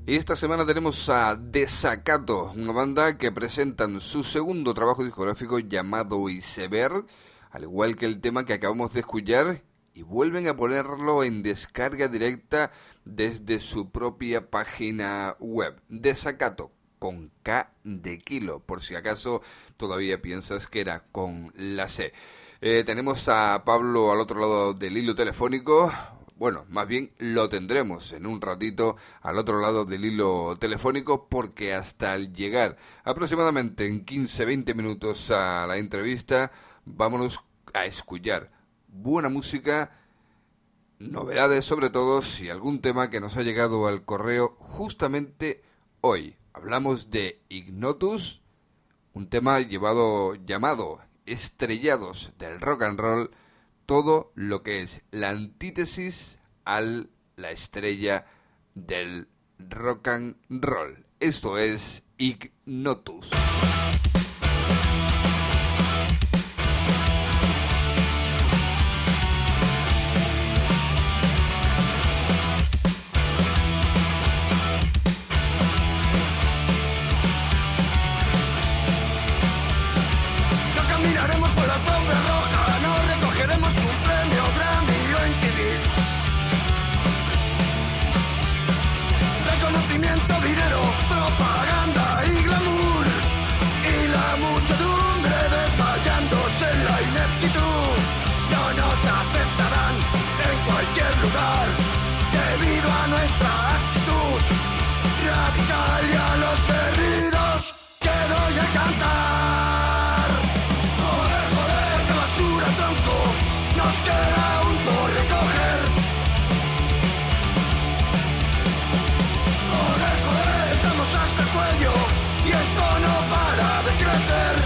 Y esta semana tenemos a Desacato, una banda que presentan su segundo trabajo discográfico llamado Iceberg, al igual que el tema que acabamos de escuchar, y vuelven a ponerlo en descarga directa desde su propia página web. Desacato, con K de kilo, por si acaso todavía piensas que era con la C. Tenemos a Pablo al otro lado del hilo telefónico. Bueno, más bien lo tendremos en un ratito al otro lado del hilo telefónico, porque hasta al llegar aproximadamente en 15-20 minutos a la entrevista, vámonos a escuchar buena música, novedades sobre todo, y algún tema que nos ha llegado al correo justamente hoy. Hablamos de Ignotus, un tema llamado Estrellados del Rock and Roll, todo lo que es la antítesis a la estrella del rock and roll. Esto es Ignotus. Dinero, propaganda y glamour, y la muchedumbre desmayándose en la ineptitud. No nos aceptarán en cualquier lugar debido a nuestra actitud radical y a los perdidos que doy a cantar. Joder, joder, de basura, tronco, nos queda aún por recoger. Hasta el cuello y esto no para de crecer.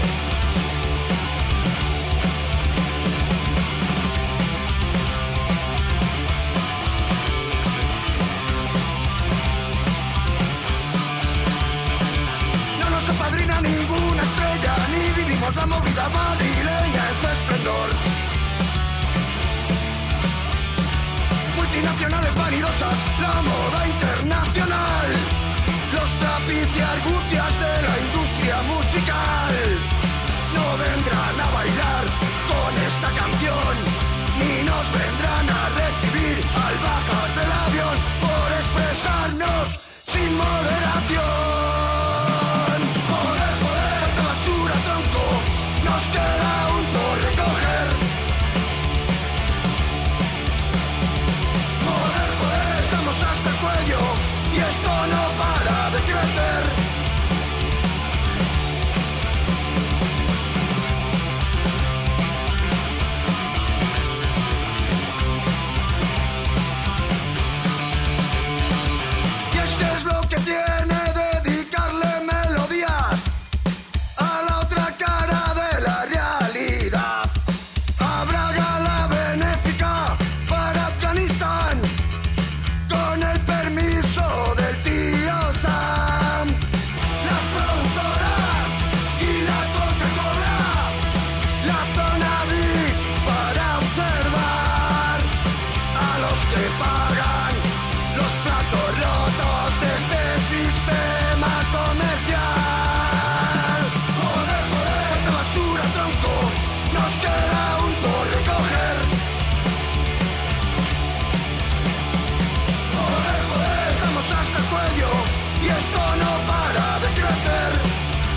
No nos apadrina ninguna estrella, ni vivimos la movida madrileña en su esplendor. Multinacionales vanidosas, la moda internacional, los trapis y argucias de la industria musical no vendrán a bailar con esta canción, ni nos vendrán a recibir al bajar del avión por expresarnos sin moderación. Joder, joder, de basura, tronco, nos queda aún por recoger. Joder, joder, estamos hasta el cuello y esto no para de crecer. Y este es lo que tiene dedicarle melodías a la otra cara de la realidad. Habrá gala benéfica para Afganistán con el permiso del tío Sam. Las productoras y la Coca-Cola, la zona VIP para observar a los que pagan los platos rotos de este sistema comercial. Joder, joder, de basura, tronco, nos queda aún por recoger. Joder, joder, estamos hasta el cuello y esto no para de crecer.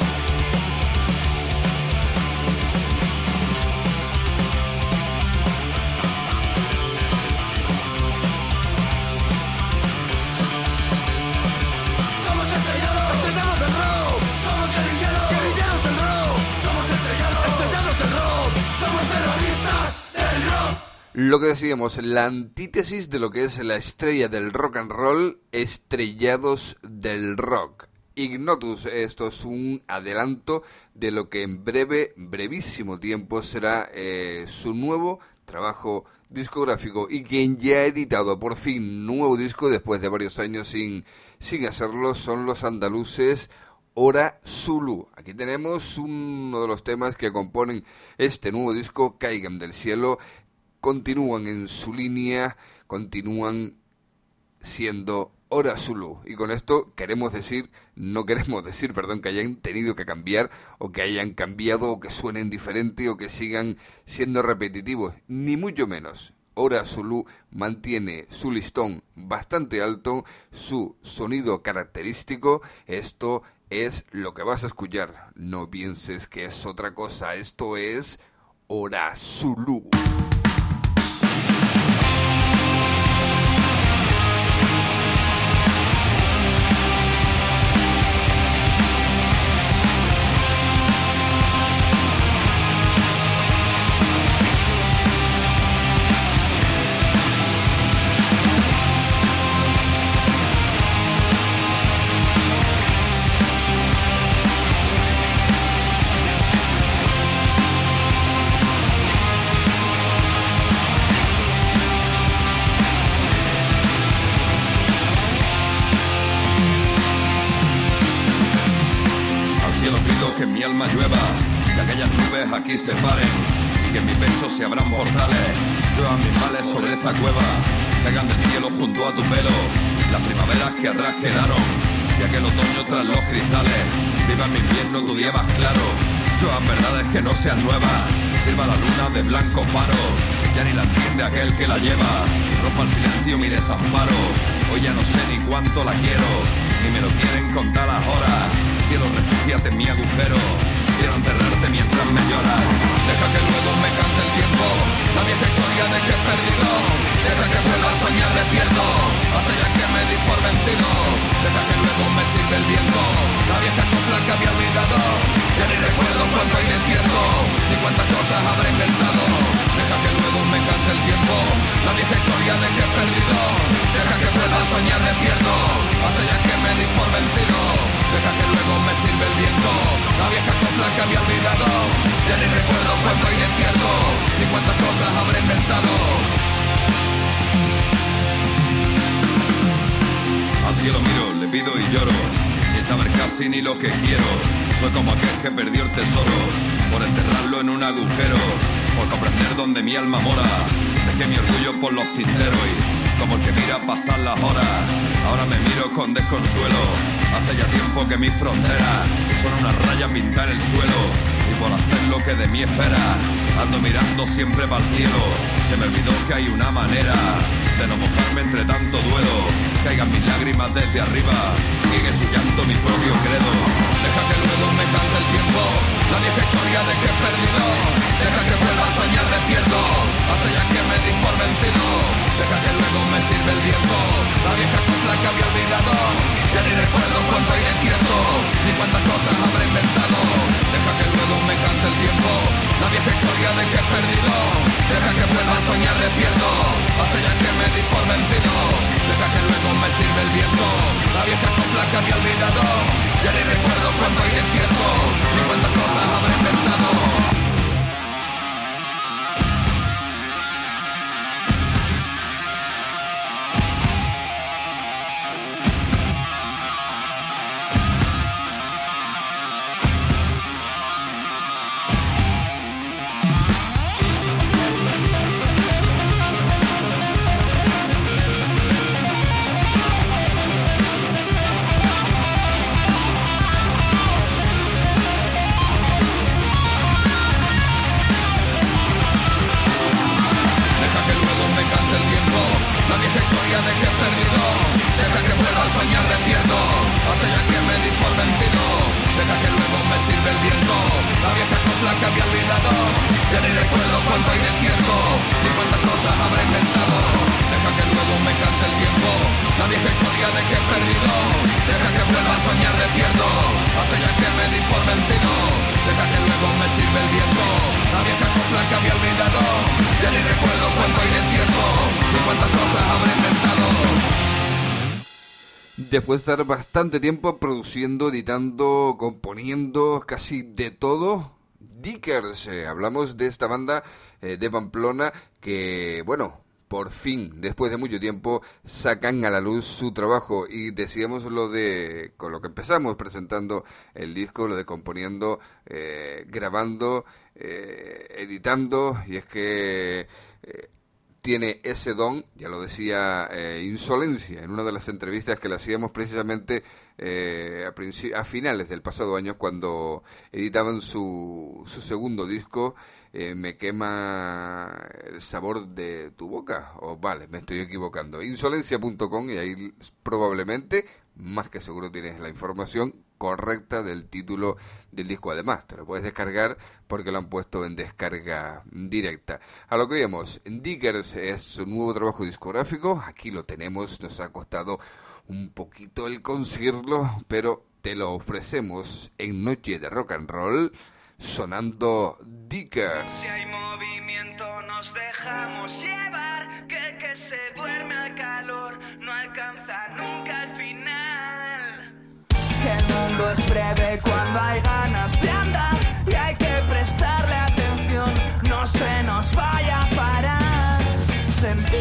Somos estrellados, estrellados del rock. Somos guerrilleros, guerrilleros del rock. Somos estrellados, estrellados del rock. Somos terroristas del rock. Lo que decíamos, la antítesis de lo que es la estrella del rock and roll, estrellados del rock. Ignotus, esto es un adelanto de lo que en brevísimo tiempo será su nuevo trabajo discográfico, y quien ya ha editado por fin nuevo disco después de varios años sin hacerlo son los andaluces Hora Zulu. Aquí tenemos uno de los temas que componen este nuevo disco, Caigan del cielo. Continúan en su línea, continúan siendo Hora Zulu. Y con esto no queremos decir, que hayan tenido que cambiar, o que hayan cambiado, o que suenen diferente, o que sigan siendo repetitivos, ni mucho menos. Hora Zulu mantiene su listón bastante alto, su sonido característico. Esto es lo que vas a escuchar. No pienses que es otra cosa. Esto es Hora Zulu. Que en mi alma llueva, que aquellas nubes aquí se paren, y que en mi pecho se abran portales, lluevan mis males sobre esta cueva, caigan del cielo junto a tu pelo, las primaveras que atrás quedaron, y aquel otoño tras los cristales, viva mi invierno tu día más claro, lluevan verdades que no sean nuevas, sirva la luna de blanco faro, ya ni la entiende aquel que la lleva, rompa el silencio mi desamparo, hoy ya no sé ni cuánto la quiero, ni me lo quieren contar las horas. Quiero refugiarte en mi agujero, quiero enterrarte mientras me lloras. Deja que luego me cante el tiempo, la vieja historia de que he perdido. Deja que vuelva a soñar despierto, hasta ya que me di por vencido. Deja que luego me sirve el viento, la vieja copla que había olvidado. Ya ni recuerdo cuánto hay de tiempo, ni cuántas cosas habré inventado. Deja que luego me cante el tiempo, la vieja historia de que he perdido. Deja que vuelva a soñar despierto, hasta ya que me di por vencido. Deja que luego me sirve el viento, la vieja copla que había olvidado. Ya ni recuerdo cuánto hay de cierto, ni cuántas cosas habré inventado. Al cielo miro, le pido y lloro, sin saber casi ni lo que quiero. Soy como aquel que perdió el tesoro, por enterrarlo en un agujero, por comprender dónde mi alma mora. Dejé mi orgullo por los tinteros y como el que mira pasar las horas, ahora me miro con desconsuelo. Hace ya tiempo que mis fronteras son una raya pintada en el suelo, y por hacer lo que de mí espera, ando mirando siempre para el cielo. Se me olvidó que hay una manera de no mojarme entre tanto duelo. Caigan mis lágrimas desde arriba, sigue su llanto mi propio credo. Deja que luego me cante el tiempo, la vieja historia de que he perdido. Deja que vuelva a soñar despierto, hasta ya que me di por vencido. Deja que luego me sirve el viento, la vieja copla que había olvidado. Ya ni recuerdo cuánto hay de cierto, ni cuántas cosas habré inventado. Deja que luego me cante el tiempo, la vieja historia de que he perdido. Deja que vuelva a soñar despierto, hasta ya que me di por vencido. Deja que luego me sirve el viento, la vieja copla que había olvidado. Ya ni recuerdo cuánto hay de cierto, ni cuántas cosas habré inventado. Después de estar bastante tiempo produciendo, editando, componiendo, casi de todo, Dickers, hablamos de esta banda de Pamplona que, bueno, por fin, después de mucho tiempo, sacan a la luz su trabajo. Y decíamos con lo que empezamos presentando el disco, lo de componiendo, grabando, editando, y es que tiene ese don, ya lo decía Insolencia en una de las entrevistas que le hacíamos precisamente a finales del pasado año, cuando editaban su segundo disco, Me quema el sabor de tu boca, o vale, me estoy equivocando, insolencia.com, y ahí probablemente, más que seguro, tienes la información correcta del título del disco. Además, te lo puedes descargar porque lo han puesto en descarga directa. A lo que vemos, Diggers es su nuevo trabajo discográfico. Aquí lo tenemos, nos ha costado un poquito el conseguirlo, pero te lo ofrecemos en Noche de Rock and Roll, sonando Diggers. Si hay movimiento nos dejamos llevar, que se duerme al calor, no alcanza nunca el final. Que el mundo es breve cuando hay ganas de andar y hay que prestarle atención, no se nos vaya a parar. Sentir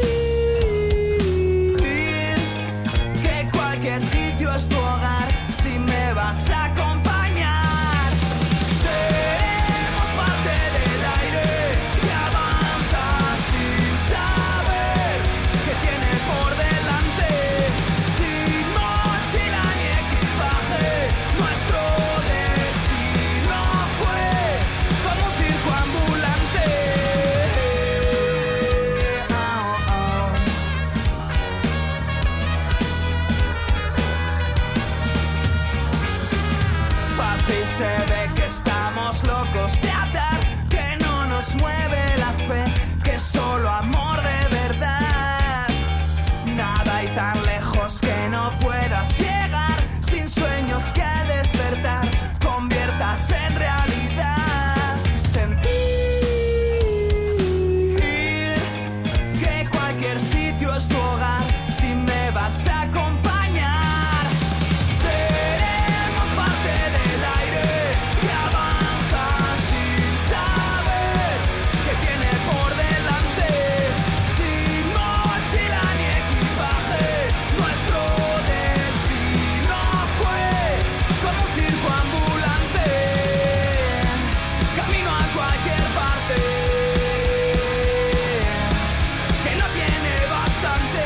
que cualquier sitio es tu hogar si me vas a acompañar. Seremos parte del aire que avanza sin saber qué tiene por delante. Sin mochila ni equipaje, nuestro destino fue como un circo ambulante. Fácil se ve que estamos locos de atar, que no nos mueve la fe, que solo amor de verdad. Nada hay tan lejos que no puedas llegar, sin sueños que al despertar conviertas en realidad. Sentir que cualquier sitio es tu hogar si me vas a acompañar. Seremos parte del aire que avanza sin saber qué tiene por delante. Sin mochila ni equipaje, nuestro destino fue como un circo ambulante. Camino a cualquier parte que no tiene bastante.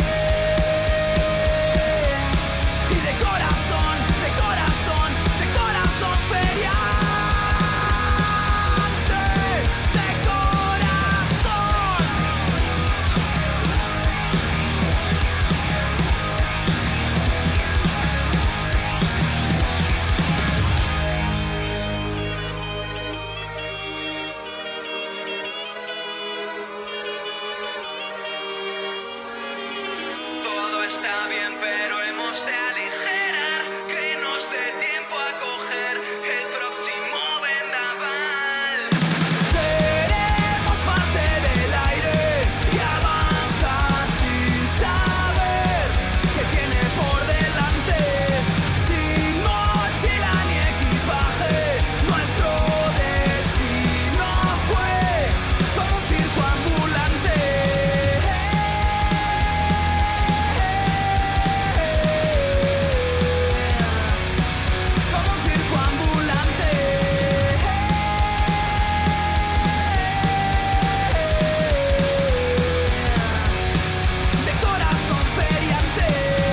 Y de corazón, de corazón, de corazón feriante, de corazón. Todo está bien, pero hemos de aligerar, que nos dé tiempo a coger el próximo vendaval. Seremos parte del aire que avanza sin saber qué tiene por delante. Sin mochila ni equipaje, nuestro destino fue como un circo ambulante. Como un circo ambulante. De corazón feriante.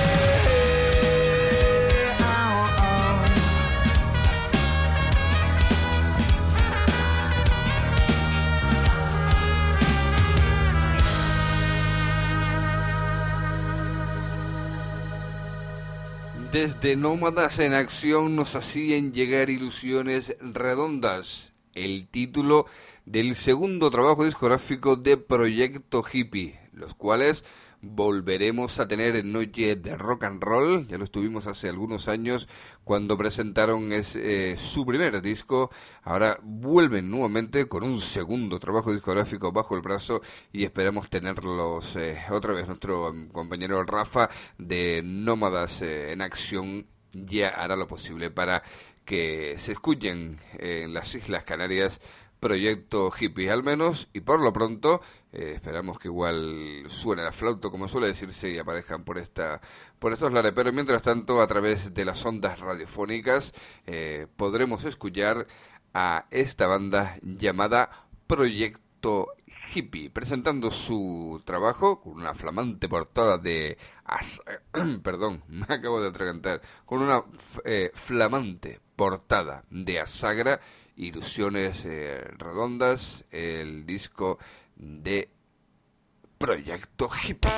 Desde Nómadas en Acción nos hacían llegar Ilusiones Redondas, el título del segundo trabajo discográfico de Proyecto Hippie, los cuales volveremos a tener en Noche de Rock and Roll. Ya lo estuvimos hace algunos años cuando presentaron su primer disco. Ahora vuelven nuevamente con un segundo trabajo discográfico bajo el brazo y esperamos tenerlos otra vez. Nuestro compañero Rafa de Nómadas en Acción ya hará lo posible para que se escuchen en las Islas Canarias Proyecto Hippie, al menos, y por lo pronto esperamos que igual suene la flauta, como suele decirse, y aparezcan por estos lares. Pero mientras tanto, a través de las ondas radiofónicas podremos escuchar a esta banda llamada Proyecto Proyecto Hippie, presentando su trabajo con una flamante portada de... Perdón, me acabo de atragantar. Con una flamante portada de Asagra, Ilusiones Redondas, el disco de Proyecto Hippie.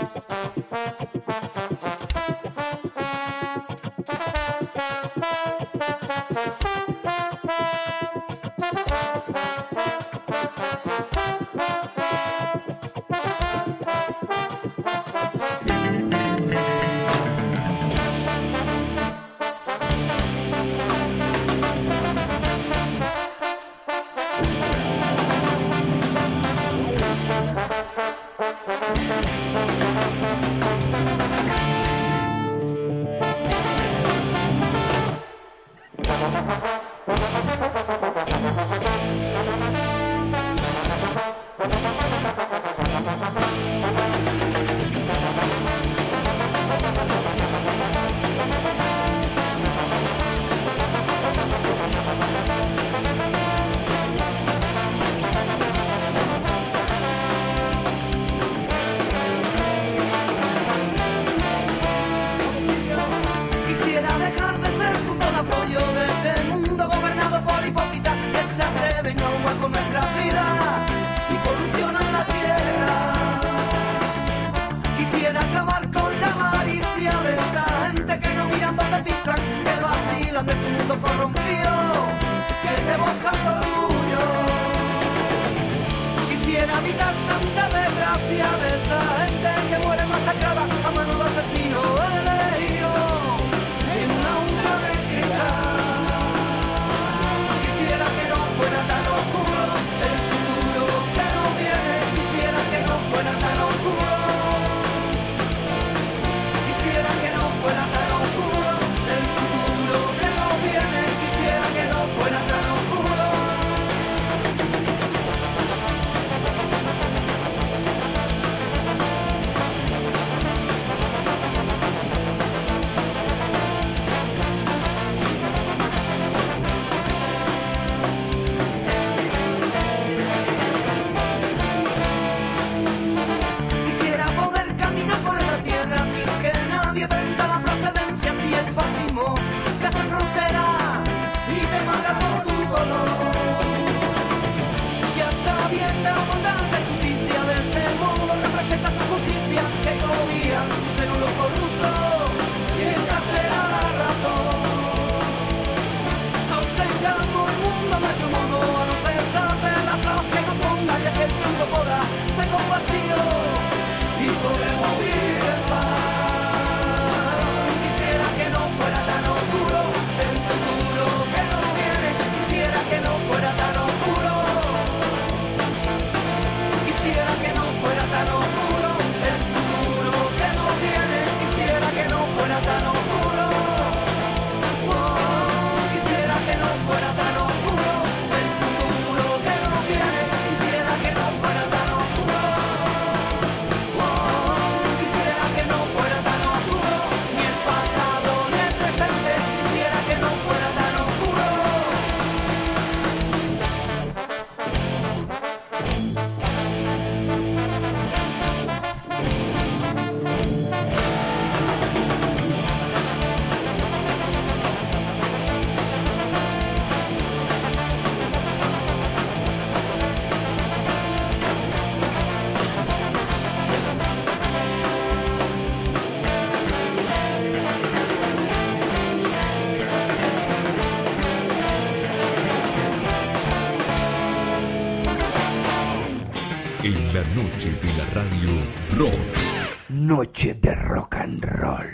En la noche de la radio rock. Noche de rock and roll.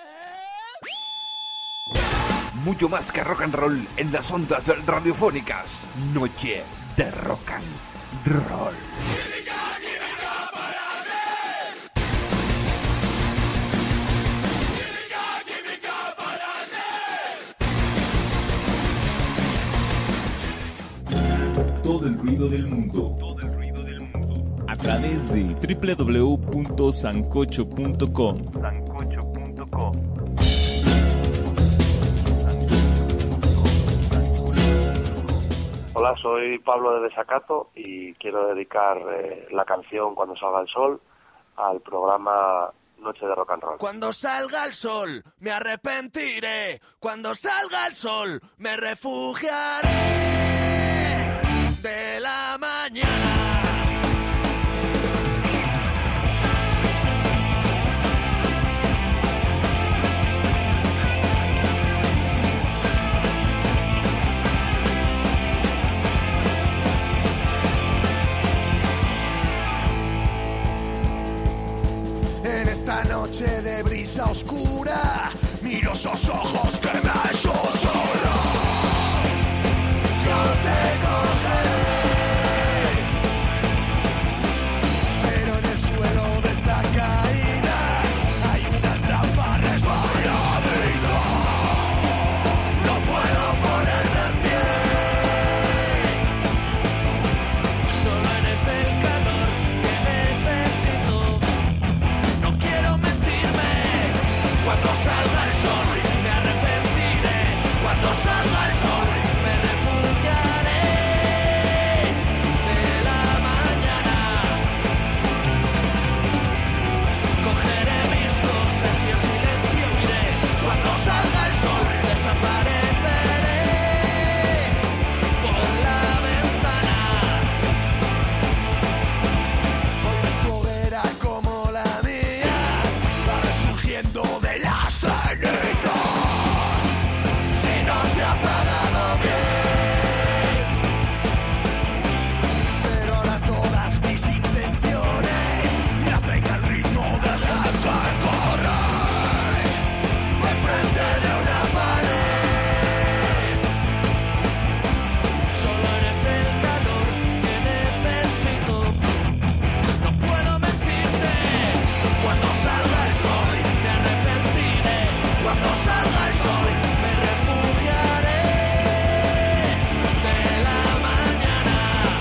Mucho más que rock and roll en las ondas radiofónicas. Noche de rock and roll. Todo el ruido del mundo. A través de www.sancocho.com. Hola, Hola, soy Pablo de Desacato y quiero dedicar la canción Cuando salga el sol al programa Noche de Rock and Roll. Cuando salga el sol, me arrepentiré. Cuando salga el sol, me refugiaré de la mañana. En esta noche de brisa oscura, miro esos ojos que me ha hecho llorar. Yo te cogeré, pero en el suelo de esta caída hay una trampa resbaladita. No puedo ponerme en pie. Solo eres el calor que necesito. No quiero mentirme. Cuando salga el sol, me arrepentiré. Cuando salga el sol, me refugiaré de la mañana. Cogeré mis cosas y en silencio iré. Cuando salga el sol, desapareceré por la ventana. Hoy nuestra hoguera como la mía va resurgiendo de las cenizas. Si no se ha apagado bien, pero ahora todas mis intenciones me hacen al ritmo de gente correr enfrente de una pared. Solo eres el calor que necesito. No puedo mentirte. Cuando salga el sol, me arrepentiré. Cuando salga el sol, me refugiaré de la mañana.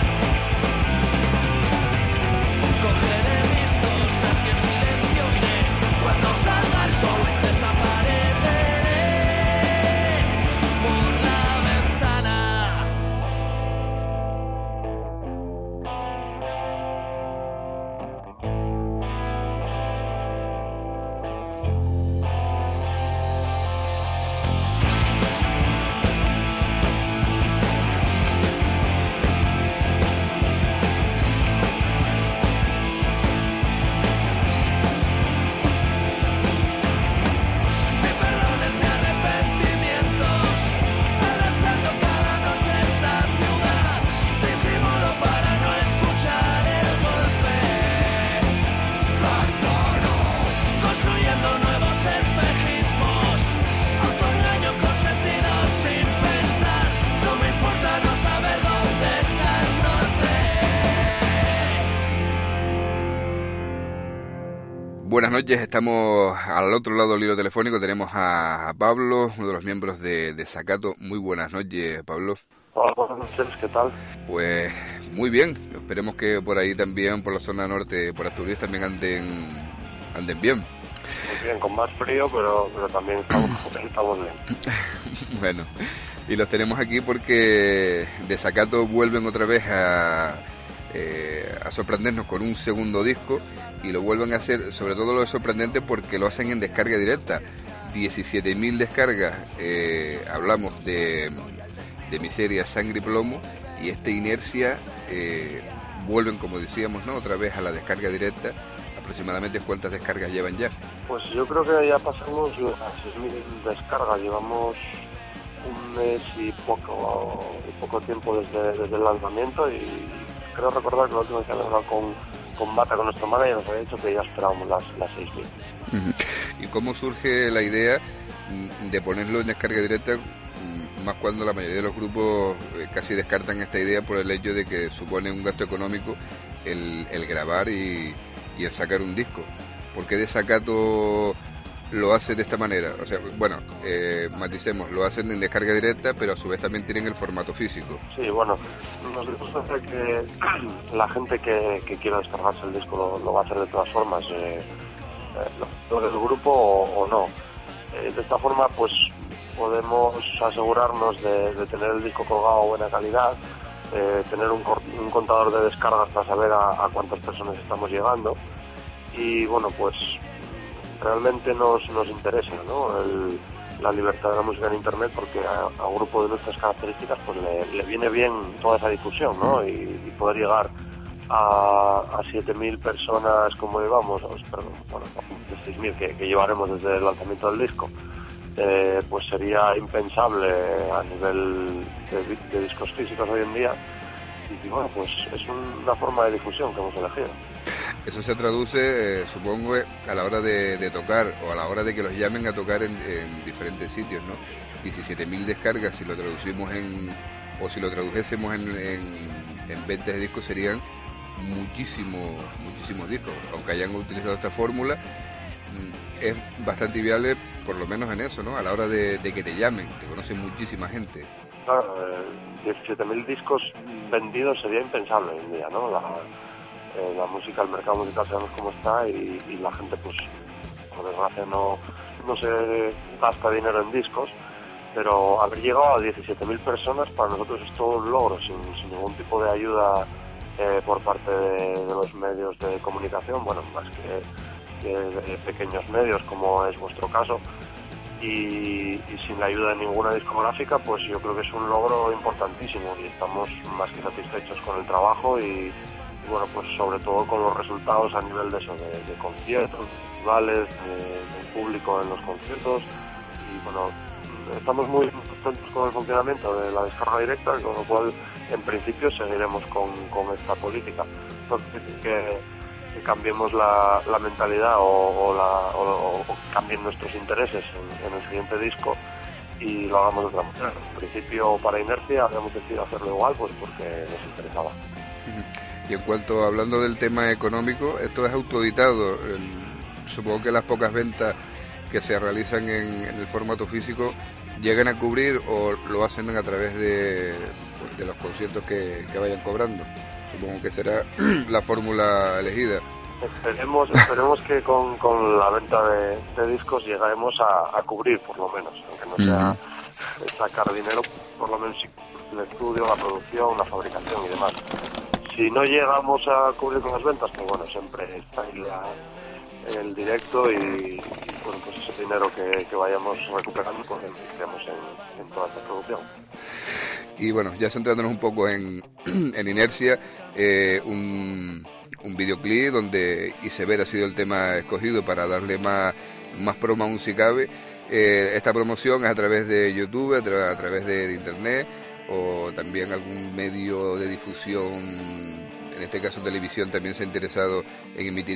Cogeré mis cosas y en silencio iré. Cuando salga el sol, desapareceré por la ventana. Si perdones mis arrepentimientos, arrasando cada noche esta ciudad, disimulo para no escuchar el golpe. Construyendo nuevos espejismos, autoengaño con sentido sin pensar. No me importa no saber dónde está el norte. Buenas noches, estamos al otro lado del hilo telefónico, tenemos a Pablo, uno de los miembros de Desacato. Muy buenas noches, Pablo. Hola, buenas noches, ¿qué tal? Pues muy bien, esperemos que por ahí también, por la zona norte, por Asturias, también anden bien. Muy bien, con más frío, pero también estamos bien. Bueno, y los tenemos aquí porque Desacato vuelven otra vez a sorprendernos con un segundo disco, y lo vuelven a hacer, sobre todo lo sorprendente porque lo hacen en descarga directa. 17.000 descargas, hablamos de Miseria, Sangre y Plomo, y Inercia vuelven, como decíamos, ¿no?, otra vez a la descarga directa. Aproximadamente, ¿cuántas descargas llevan ya? Pues yo creo que ya pasamos las 6.000 descargas, llevamos un mes y poco tiempo desde el lanzamiento, y creo recordar que la última vez que hablaba con Bata, con nuestro manager, nos había dicho que ya esperábamos las 6.000. ¿Y cómo surge la idea de ponerlo en descarga directa, más cuando la mayoría de los grupos casi descartan esta idea por el hecho de que supone un gasto económico el grabar y el sacar un disco? ¿Por qué Desacato lo hace de esta manera? O sea, bueno, maticemos, lo hacen en descarga directa, pero a su vez también tienen el formato físico. Sí, bueno, nos gusta que la gente que quiera descargarse el disco lo va a hacer de todas formas, lo del grupo o no. De esta forma, pues podemos asegurarnos de tener el disco colgado a buena calidad, tener un contador de descargas para saber a cuántas personas estamos llegando. Y bueno, pues realmente nos interesa, ¿no? La libertad de la música en Internet, porque a un grupo de nuestras características pues le viene bien toda esa difusión, ¿no? Y poder llegar a 7.000 personas como llevamos, perdón, bueno, a 6.000 que llevaremos desde el lanzamiento del disco, pues sería impensable a nivel de discos físicos hoy en día. Y bueno, pues es una forma de difusión que hemos elegido. Eso se traduce, supongo, a la hora de tocar o a la hora de que los llamen a tocar en diferentes sitios, ¿no? 17.000 descargas, si lo traducimos o si lo tradujésemos en ventas de discos, serían muchísimos discos. Aunque hayan utilizado esta fórmula, es bastante viable, por lo menos en eso, ¿no? A la hora de que te llamen, te conoce muchísima gente. Claro, 17.000 discos vendidos sería impensable hoy en día, ¿no? La música, el mercado musical sabemos cómo está y la gente, pues, por desgracia no se gasta dinero en discos, pero haber llegado a 17.000 personas para nosotros es todo un logro, sin ningún tipo de ayuda por parte de los medios de comunicación, bueno, más que de pequeños medios como es vuestro caso, y sin la ayuda de ninguna discográfica, pues yo creo que es un logro importantísimo y estamos más que satisfechos con el trabajo y bueno, pues sobre todo con los resultados a nivel de eso, de conciertos, festivales, del público en los conciertos. Y bueno, estamos muy contentos con el funcionamiento de la descarga directa, con lo cual en principio seguiremos con esta política. No quiere decir que cambiemos la mentalidad o cambien nuestros intereses en el siguiente disco y lo hagamos de otra manera. En principio, para Inercia habíamos decidido hacerlo igual, pues porque nos interesaba. Y en cuanto, hablando del tema económico, esto es autoeditado. Supongo que las pocas ventas que se realizan en el formato físico llegan a cubrir o lo hacen a través de los conciertos que vayan cobrando. Supongo que será la fórmula elegida. Esperemos que con la venta de discos llegaremos a cubrir, por lo menos, aunque no sea sacar dinero, por lo menos el estudio, la producción, la fabricación y demás. Si no llegamos a cubrir con las ventas, pues bueno, siempre está ahí el directo y bueno, pues ese dinero que vayamos recuperando, pues invertiremos en toda esta producción. Y bueno, ya centrándonos un poco en Inercia, un videoclip donde Iceberg ha sido el tema escogido para darle más promo aún si cabe. Esta promoción es a través de YouTube, a través de Internet, o también algún medio de difusión, en este caso televisión, también se ha interesado en emitir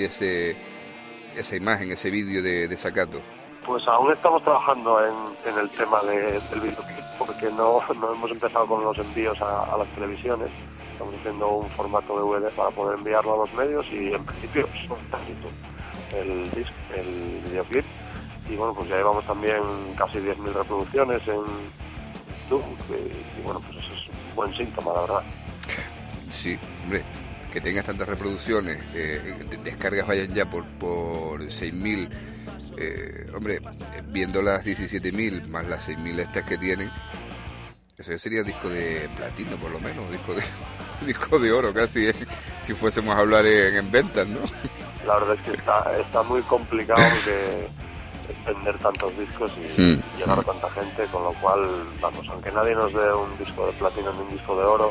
esa imagen, ese vídeo de Sakato. Pues aún estamos trabajando en el tema del videoclip, porque no hemos empezado con los envíos a las televisiones. Estamos haciendo un formato DVD para poder enviarlo a los medios y en principio está en YouTube el videoclip. Y bueno, pues ya llevamos también casi 10.000 reproducciones en YouTube y bueno, pues eso es un buen síntoma, la verdad. Sí, hombre, que tengas tantas reproducciones, descargas vayan ya por 6.000, hombre, viendo las 17.000 más las 6.000 estas que tienen, eso ya sería disco de platino por lo menos, disco de oro casi, si fuésemos a hablar en ventas, ¿no? La verdad es que está muy complicado que vender tantos discos y llegar a tanta gente, con lo cual, vamos, aunque nadie nos dé un disco de platino ni un disco de oro,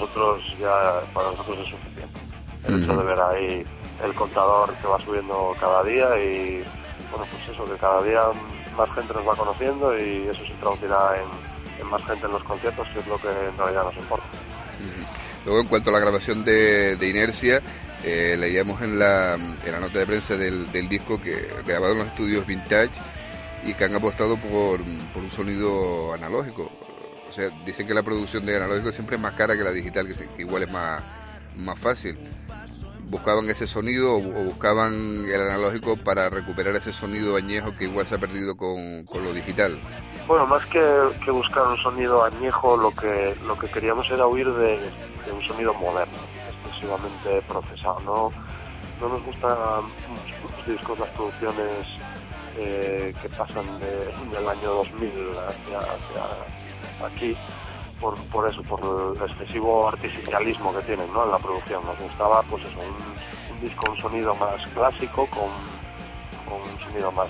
para nosotros es suficiente. El hecho de ver ahí el contador que va subiendo cada día y, bueno, pues eso, que cada día más gente nos va conociendo y eso se traducirá en más gente en los conciertos, que es lo que en realidad nos importa. Luego, en cuanto a la grabación de Inercia, leíamos en la nota de prensa del disco que grabado en los estudios Vintage y que han apostado por un sonido analógico. O sea, dicen que la producción de analógico siempre es más cara que la digital, que igual es más fácil. ¿Buscaban ese sonido o buscaban el analógico para recuperar ese sonido añejo que igual se ha perdido con lo digital? Bueno, más que buscar un sonido añejo, lo que queríamos era huir de un sonido moderno, excesivamente procesado. No nos gustan muchos discos, las producciones que pasan del año 2000 hacia aquí, por eso, por el excesivo artificialismo que tienen, ¿no?, en la producción. Nos gustaba pues eso, un disco, un sonido más clásico, con un sonido más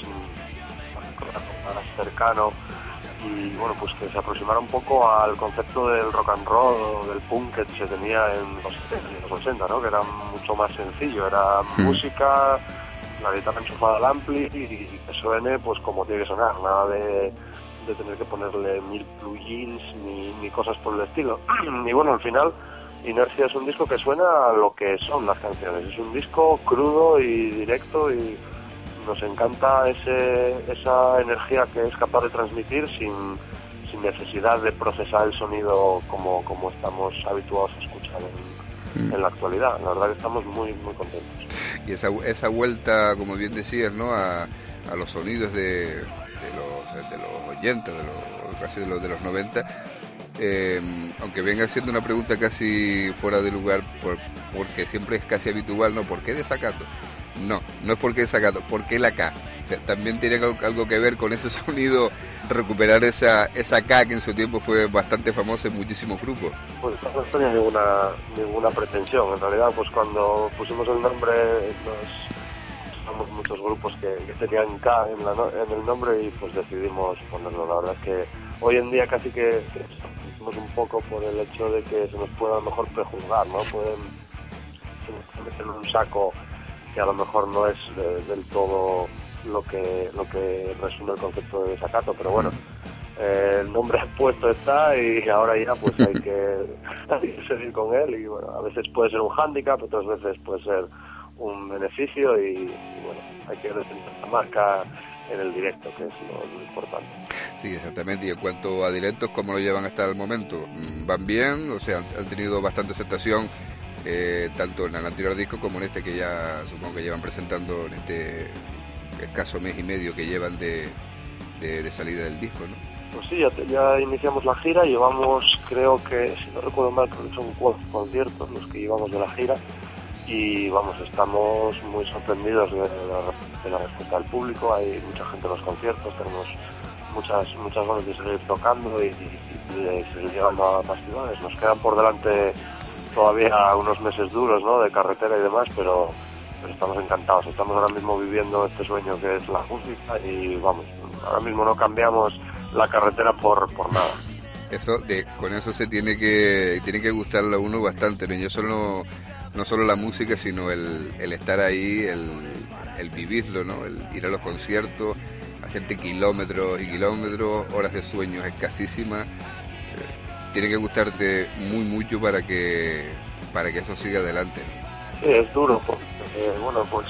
cercano, y bueno, pues que se aproximara un poco al concepto del rock and roll o del punk que se tenía en los 70 y los 80, ¿no?, que era mucho más sencillo, era música, la guitarra enchufada al ampli y que suene pues como tiene que sonar, nada de tener que ponerle 1000 plugins ni cosas por el estilo. Y bueno, al final Inercia es un disco que suena a lo que son las canciones, es un disco crudo y directo, y nos encanta esa energía que es capaz de transmitir sin necesidad de procesar el sonido como estamos habituados a escuchar en la actualidad. La verdad que estamos muy muy contentos. Y esa vuelta, como bien decías, ¿no?, a los sonidos de los 80, casi de los 90, aunque venga siendo una pregunta casi fuera de lugar, porque siempre es casi habitual, ¿no? ¿Por qué Desacato? No es porque Desacato, ¿por qué la K? O sea, también tiene algo que ver con ese sonido, recuperar esa K que en su tiempo fue bastante famosa en muchísimos grupos. Pues no tenía ninguna pretensión. En realidad, pues cuando pusimos el nombre, muchos grupos que tenían K en el nombre, y pues decidimos ponerlo. La verdad es que hoy en día casi que estamos un poco por el hecho de que se nos pueda a lo mejor prejuzgar, ¿no? Pueden meter en un saco que a lo mejor no es del todo lo que resume el concepto de Desacato, pero bueno, el nombre puesto está, y ahora ya pues hay que seguir con él, y bueno, a veces puede ser un hándicap, otras veces puede ser un beneficio, y bueno, hay que representar la marca en el directo, que es lo importante. Sí, exactamente. Y en cuanto a directos, ¿cómo lo llevan hasta el momento? ¿Van bien? O sea, han tenido bastante aceptación, tanto en el anterior disco como en este, que ya supongo que llevan presentando en este escaso mes y medio que llevan de salida del disco, ¿no? Pues sí, ya iniciamos la gira, llevamos, creo que, si no recuerdo mal, creo que son 4 conciertos los que llevamos de la gira, y vamos, estamos muy sorprendidos de la respuesta del público. Hay mucha gente en los conciertos, tenemos muchas ganas de seguir tocando y de seguir llegando a más ciudades. Nos quedan por delante todavía unos meses duros, ¿no?, de carretera y demás, pero estamos encantados. Estamos ahora mismo viviendo este sueño que es la música, y vamos, ahora mismo no cambiamos la carretera por nada. Con eso se tiene que gustarle a uno bastante, ¿no? Y eso no solo la música, sino el estar ahí, el vivirlo, ¿no? El ir a los conciertos, hacerte kilómetros y kilómetros, horas de sueño escasísimas. Tiene que gustarte mucho para que eso siga adelante, ¿no? Sí, es duro, porque bueno, pues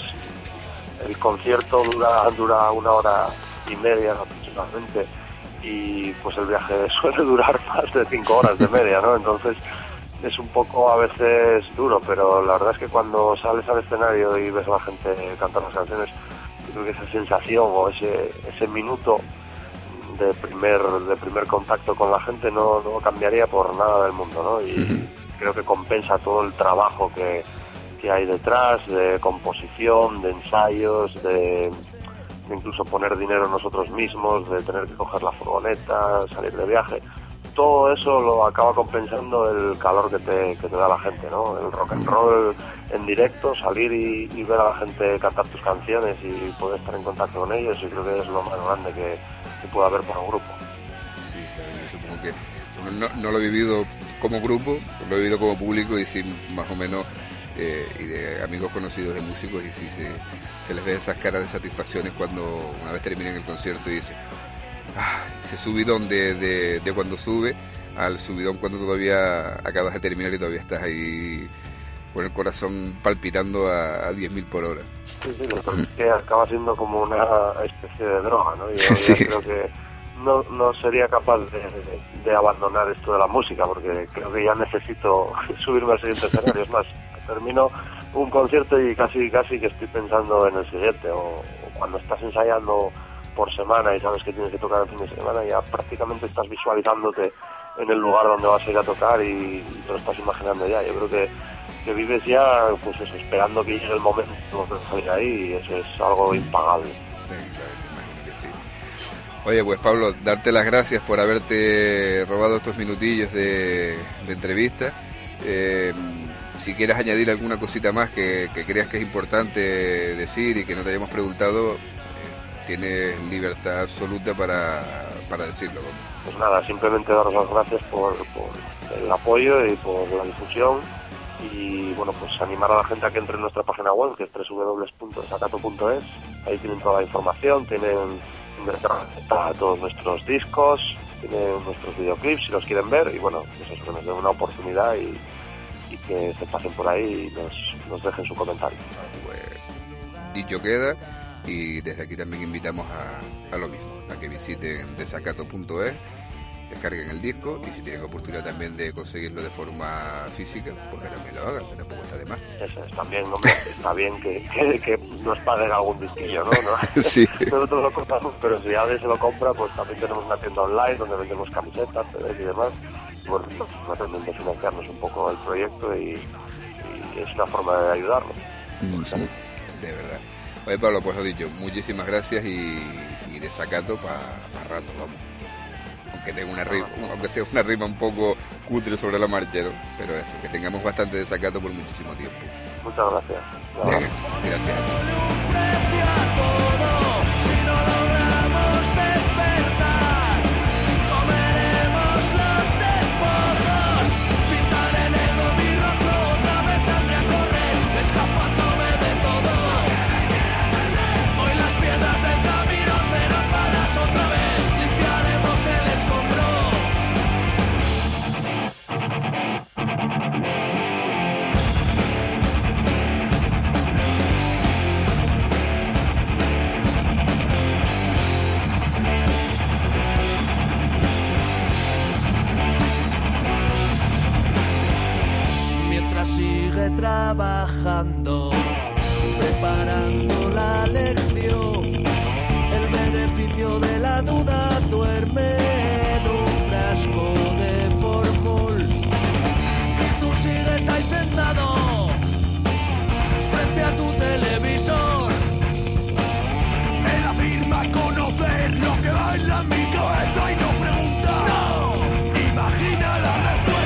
el concierto dura 1 hora y media aproximadamente, y pues el viaje suele durar más de 5 horas de media, ¿no? Entonces es un poco a veces duro, pero la verdad es que cuando sales al escenario y ves a la gente cantar las canciones, yo creo que esa sensación o ese minuto de primer contacto con la gente no cambiaría por nada del mundo, ¿no? Y creo que compensa todo el trabajo que hay detrás, de composición, de ensayos, de incluso poner dinero nosotros mismos, de tener que coger la furgoneta, salir de viaje. Todo eso lo acaba compensando el calor que te da la gente, ¿no? El rock and roll en directo, salir y ver a la gente cantar tus canciones y poder estar en contacto con ellos, y creo que es lo más grande que puede haber para un grupo. Sí, también supongo que no lo he vivido como grupo, lo he vivido como público, y sí, más o menos, y de amigos conocidos de músicos, y sí se les ve esas caras de satisfacciones cuando una vez terminan el concierto y dicen, ese subidón de cuando sube al subidón cuando todavía acabas de terminar y todavía estás ahí con el corazón palpitando a 10.000 por hora. Sí, que acaba siendo como una especie de droga, ¿no? Yo sí. Creo que no sería capaz de abandonar esto de la música, porque creo que ya necesito subirme al siguiente escenario. Es más, termino un concierto y casi que estoy pensando en el siguiente, o cuando estás ensayando por semana y sabes que tienes que tocar el fin de semana, ya prácticamente estás visualizándote en el lugar donde vas a ir a tocar y te lo estás imaginando ya. Yo creo que vives ya, pues eso, esperando que llegue el momento de salir ahí, y eso es algo impagable. Sí, Oye, pues Pablo, darte las gracias por haberte robado estos minutillos de entrevista. Si quieres añadir alguna cosita más que creas que es importante decir y que no te hayamos preguntado, tienes libertad absoluta para decirlo. Pues nada, simplemente daros las gracias por el apoyo y por la difusión. Y bueno, pues animar a la gente a que entre en nuestra página web, que es www.desacato.es. Ahí tienen toda la información, tienen a todos nuestros discos, tienen nuestros videoclips si los quieren ver, y bueno, pues eso, que nos den una oportunidad y que se pasen por ahí y nos dejen su comentario. Pues dicho queda, y desde aquí también invitamos a lo mismo, a que visiten desacato.es, descarguen el disco, y si tienen oportunidad también de conseguirlo de forma física, pues que también lo hagan, que tampoco está de más. Eso es, también, hombre, está bien que nos paguen algún disquillo, ¿no? Sí. Nosotros lo compramos, pero si alguien se lo compra, pues también tenemos una tienda online donde vendemos camisetas, CDs y demás. Y bueno, nos permite financiarnos un poco el proyecto y es una forma de ayudarnos. Sí, de verdad. Oye, Pablo, pues lo dicho, muchísimas gracias y desacato para rato, vamos. Aunque sea una rima un poco cutre sobre la marcha, ¿no? Pero eso, que tengamos bastante desacato por muchísimo tiempo. Muchas gracias. Gracias. Sigue trabajando, preparando la lección. El beneficio de la duda duerme en un frasco de formol. Y tú sigues ahí sentado frente a tu televisor. Él afirma conocer lo que baila en mi cabeza y no pregunta. No. Imagina la respuesta.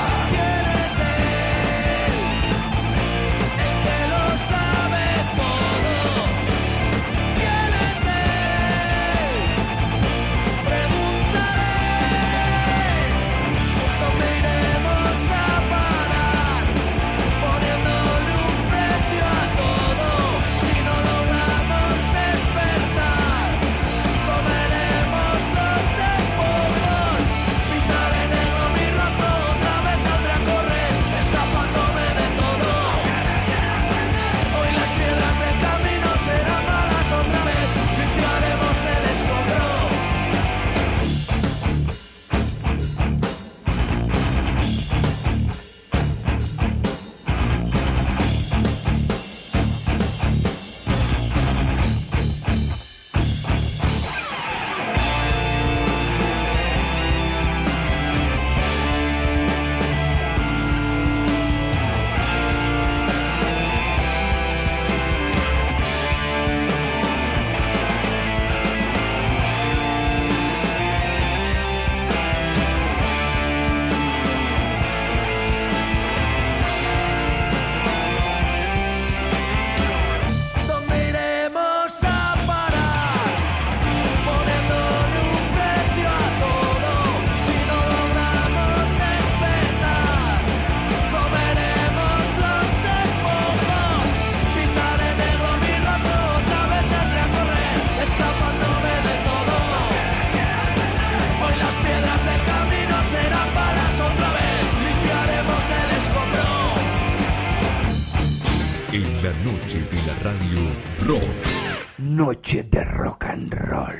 En la noche de la radio rock. Noche de rock and roll.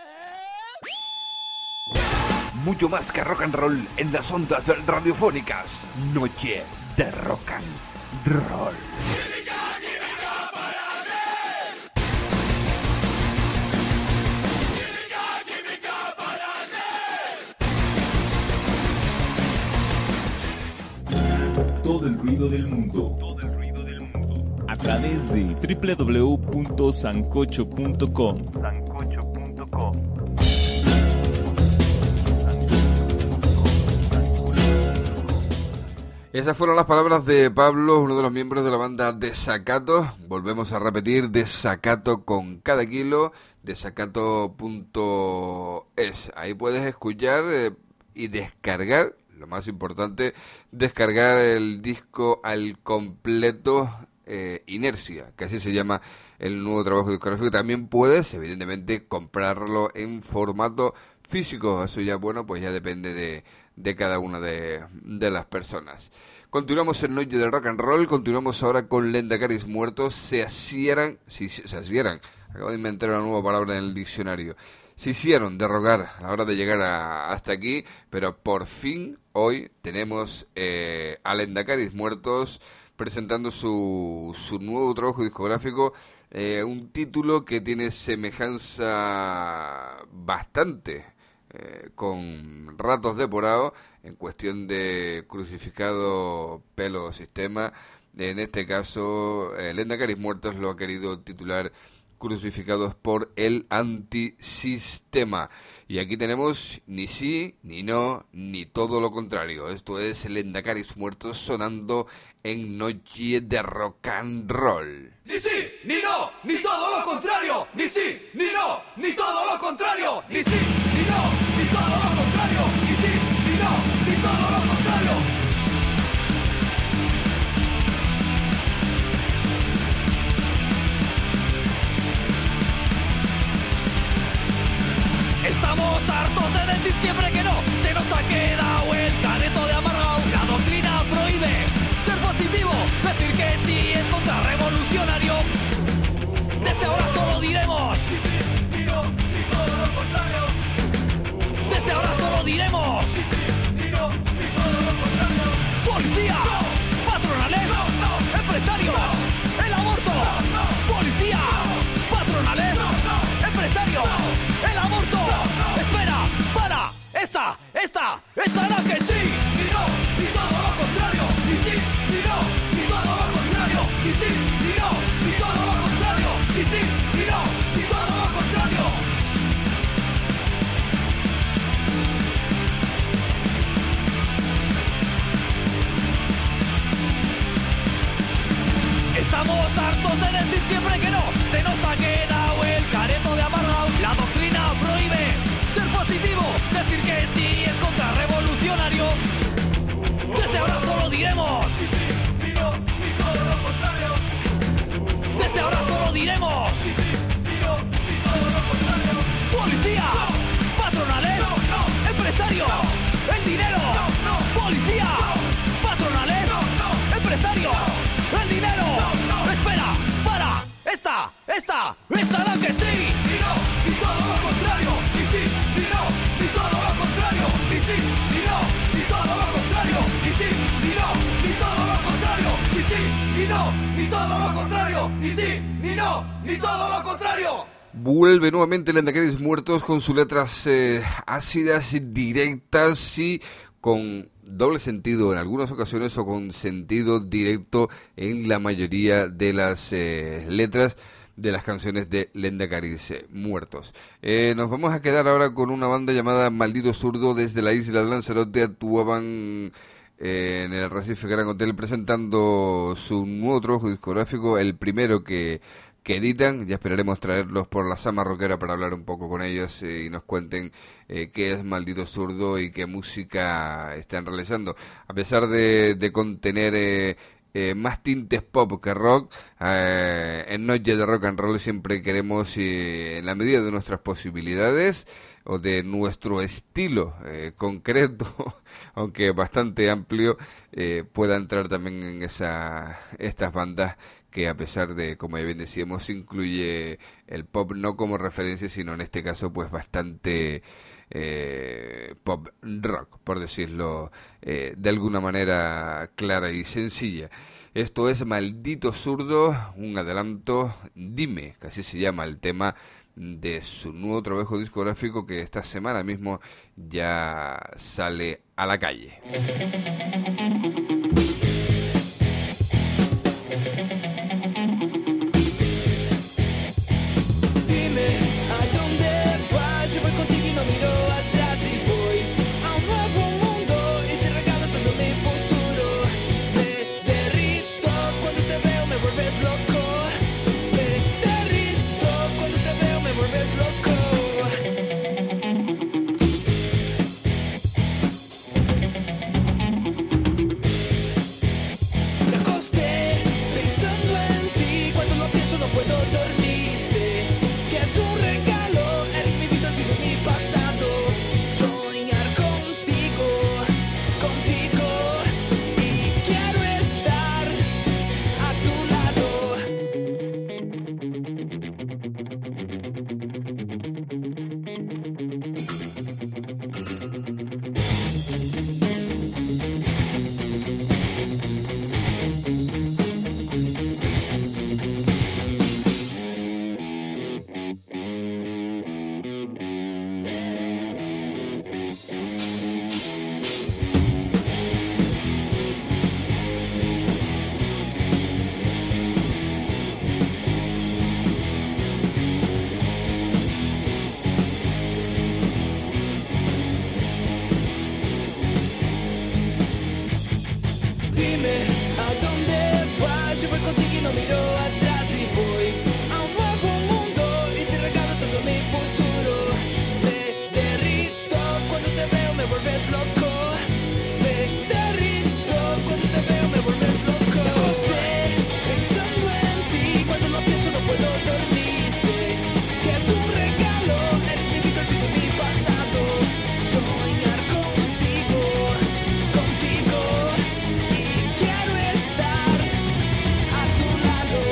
Mucho más que rock and roll en las ondas radiofónicas. Noche de rock and roll. Todo el ruido del mundo. A través de www.sancocho.com. Esas fueron las palabras de Pablo, uno de los miembros de la banda Desacato. Volvemos a repetir, Desacato con cada kilo, desacato.es. Ahí puedes escuchar y descargar, lo más importante, descargar el disco al completo, Inercia, que así se llama el nuevo trabajo discográfico. También puedes, evidentemente, comprarlo en formato físico. Eso ya, bueno, pues ya depende de cada una de las personas. Continuamos en Noche de Rock and Roll. Continuamos ahora con Lendacaris Muertos. Se hicieran, acabo de inventar una nueva palabra en el diccionario. Se hicieron de rogar a la hora de llegar hasta aquí, pero por fin hoy tenemos a Lendacaris Muertos presentando su nuevo trabajo discográfico, un título que tiene semejanza bastante con Ratos Depurados en cuestión de Crucificado Pelo Sistema. En este caso, Lendacaris Muertos lo ha querido titular Crucificados por el Antisistema. Y aquí tenemos ni sí, ni no, ni todo lo contrario. Esto es Lendacaris Muertos sonando en Noche de Rock and Roll. Ni sí, ni no, ni todo lo contrario. Ni sí, ni no, ni todo lo contrario. Ni sí, ni no, ni todo lo contrario. Ni sí, ni no, ni todo lo contrario. Estamos hartos de decir siempre que no. Se nos ha quedado el careto de amargado. La doctrina prohíbe ser positivo, decir que sí es contrarrevolucionario. Desde ahora solo diremos ni sí, ni no, ni todo lo contrario. Desde ahora solo diremos ni sí, ni no, ni todo lo contrario. Policía, no. Patronales, no, no. Empresarios, no. El aborto, no. Policía, no. Patronales, no, no. Empresarios, no. El aborto, no, no. Espera, para, esta la que sí, ni no, ni todo lo contrario, ni sí, ni no, ni todo lo contrario, ni sí, ni no, ni todo lo contrario, ni sí, ni no, ni todo lo contrario. Estamos hartos de decir siempre que no. Se nos ha quedado el careto de amargados. La doctrina prohíbe ser positivo, decir que sí es contrarrevolucionario. Desde ahora solo diremos ni sí, ni no, ni todo lo contrario. Desde ahora solo diremos ni sí, ni no, ni todo lo contrario. Policía, no. Patronales, no, no. Empresarios, no. El dinero, no, no. Policía, no. Patronales, no, no. Empresarios, no. El dinero, no, no. Espera, para, esta la que sí, ni no, ni todo lo contrario, ni sí, ni no, ni todo lo contrario, ni sí, ni no, ni todo lo contrario, ni sí, ni no, ni todo lo contrario, ni sí, ni no, ni todo lo contrario, ni sí, ni no, ni todo lo contrario. Vuelve nuevamente Lendacaris Muertos con sus letras ácidas, directas y con doble sentido en algunas ocasiones o con sentido directo en la mayoría de las letras de las canciones de Lendacaris Muertos. Nos vamos a quedar ahora con una banda llamada Maldito Zurdo. Desde la isla de Lanzarote actuaban en el Recife Gran Hotel presentando su nuevo trabajo discográfico, el primero que editan. Ya esperaremos traerlos por la Sama Rockera para hablar un poco con ellos y nos cuenten qué es Maldito Zurdo y qué música están realizando. A pesar de contener más tintes pop que rock, en Noche de Rock and Roll siempre queremos, en la medida de nuestras posibilidades o de nuestro estilo concreto, aunque bastante amplio, pueda entrar también en estas bandas que, a pesar de, como ya bien decíamos, incluye el pop no como referencia, sino en este caso pues bastante pop rock, por decirlo de alguna manera clara y sencilla. Esto es Maldito Zurdo, un adelanto, Dime, que así se llama el tema de su nuevo trabajo discográfico, que esta semana mismo ya sale a la calle. y no miro atrás y voy a un nuevo mundo y te regalo todo mi futuro. Me derrito cuando te veo, me vuelves loco. Me derrito cuando te veo, me vuelves loco. Me acosté pensando en ti, cuando lo pienso no puedo dormir. Sé que es un regalo, eres mi vida, olvido mi pasado. Soñar contigo, contigo, y quiero estar a tu lado.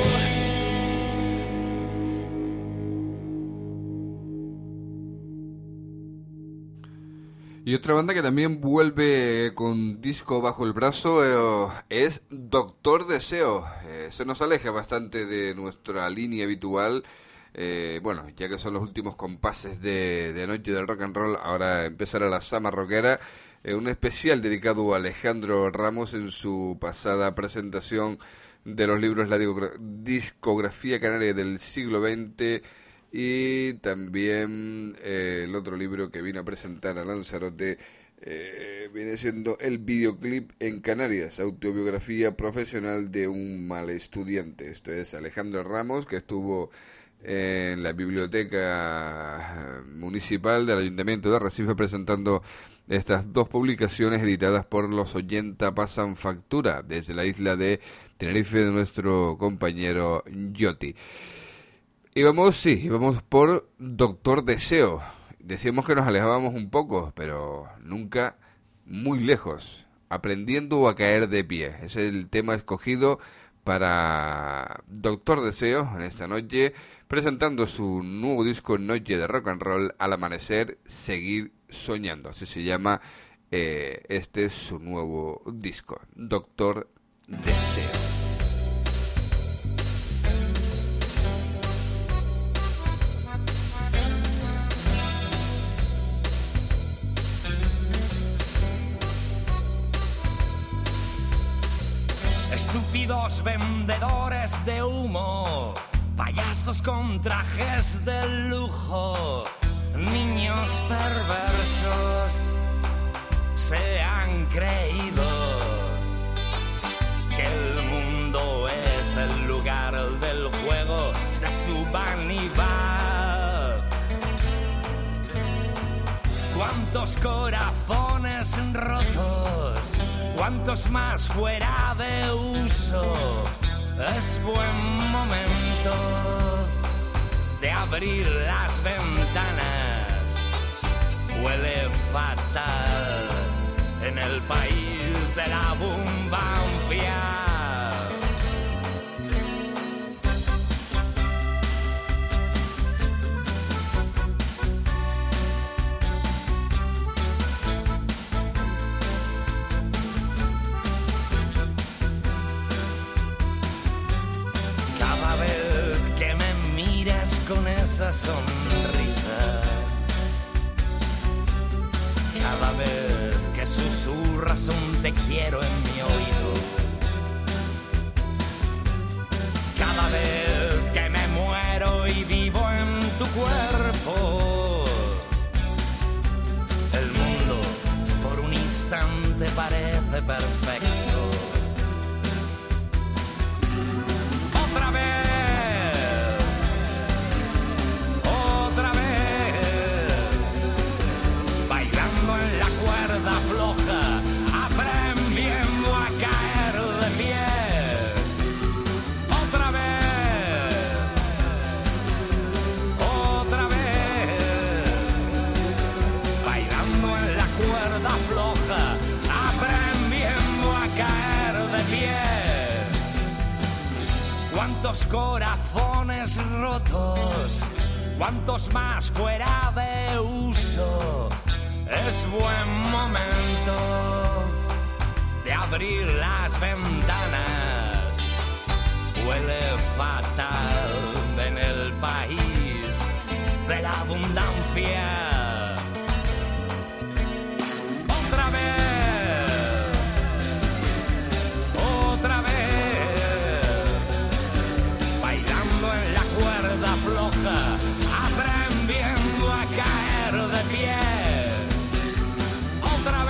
Y otra banda que también vuelve con disco bajo el brazo es Doctor Deseo. Se nos aleja bastante de nuestra línea habitual. Bueno, ya que son los últimos compases de Noche del Rock and Roll, ahora empezará la Sama Rockera. Un especial dedicado a Alejandro Ramos en su pasada presentación de los libros La Discografía Canaria del siglo XX. Y también el otro libro que vino a presentar a Lanzarote viene siendo El videoclip en Canarias, autobiografía profesional de un mal estudiante. Esto es Alejandro Ramos, que estuvo en la biblioteca municipal del Ayuntamiento de Arrecife presentando estas dos publicaciones editadas por Los 80 Pasan Factura desde la isla de Tenerife de nuestro compañero Yoti. Y vamos por Doctor Deseo. Decíamos que nos alejábamos un poco, pero nunca muy lejos. Aprendiendo a caer de pie. Es el tema escogido para Doctor Deseo en esta noche, presentando su nuevo disco Noche de Rock and Roll, Al amanecer, seguir soñando. Así se llama este es su nuevo disco, Doctor Deseo. Estúpidos vendedores de humo, payasos con trajes de lujo, niños perversos se han creído que el mundo es el lugar del juego de su vanidad. ¿Cuántos corazones rotos? ¿Cuántos más fuera de uso? Es buen momento de abrir las ventanas. Huele fatal en el país de la abundancia. Con esa sonrisa, cada vez que susurras un te quiero en mi oído, cada vez que me muero y vivo en tu cuerpo, el mundo por un instante parece perfecto. Otra vez. Floja, aprendiendo a caer de pie. Otra vez, bailando en la cuerda floja, aprendiendo a caer de pie. ¿Cuántos corazones rotos? ¿Cuántos más fuera de uso? Es buen momento de abrir las ventanas. Huele fatal en el país de la abundancia. Otra vez, bailando en la cuerda floja, aprendiendo a caer de pie. Otra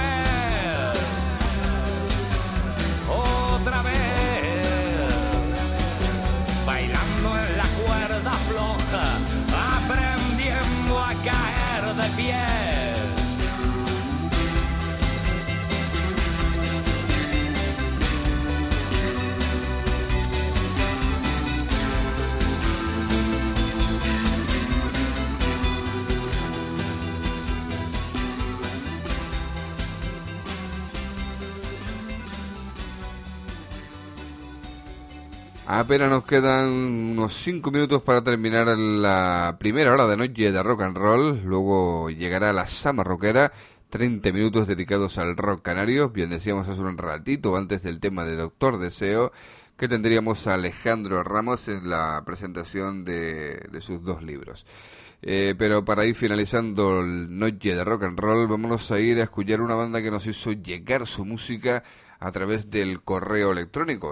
vez, Apenas nos quedan unos 5 minutos para terminar la primera hora de noche de rock and roll. Luego llegará la Sama Rockera, 30 minutos dedicados al rock canario. Bien decíamos hace un ratito antes del tema de Doctor Deseo que tendríamos a Alejandro Ramos en la presentación de sus 2 libros. Pero para ir finalizando el noche de rock and roll, vámonos a ir a escuchar una banda que nos hizo llegar su música a través del correo electrónico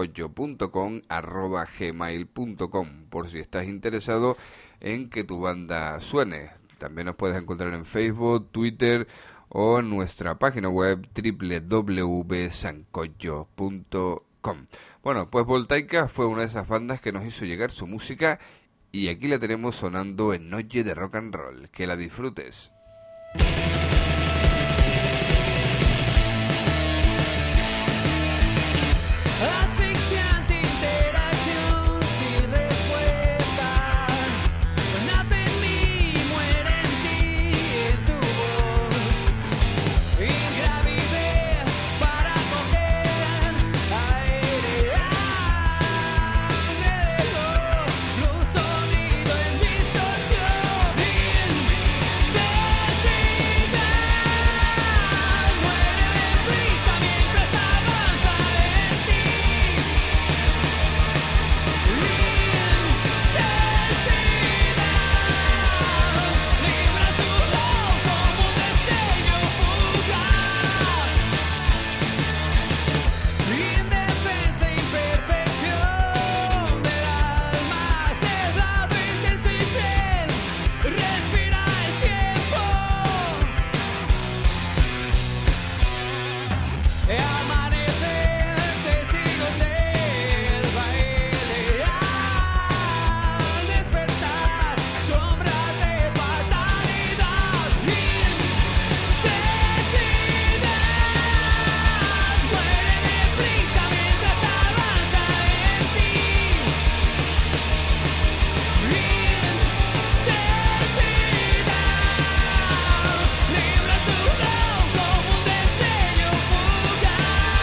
sancocho.com@gmail.com, por si estás interesado en que tu banda suene. También nos puedes encontrar en Facebook, Twitter o en nuestra página web www.sancocho.com. Bueno, pues Voltaica fue una de esas bandas que nos hizo llegar su música y aquí la tenemos sonando en Noche de Rock and Roll. Que la disfrutes. Asfixiante interacción sin respuesta. Nace en mí, muere en ti, en tu voz. Ingravidez para coger aire. Me dejó luz, sonido en distorsión. Intensidad. Muere deprisa mientras avanza en ti. Libra tu voz como un destello fugaz. Indefensa imperfección del alma, sedado, intenso y fiel. Respira el tiempo. Amanecer, testigos del baile. Al despertar, sombras de fatalidad. Intensidad. Muere deprisa mientras avanza en ti. Intensidad. Libra tu voz como un destello fugaz.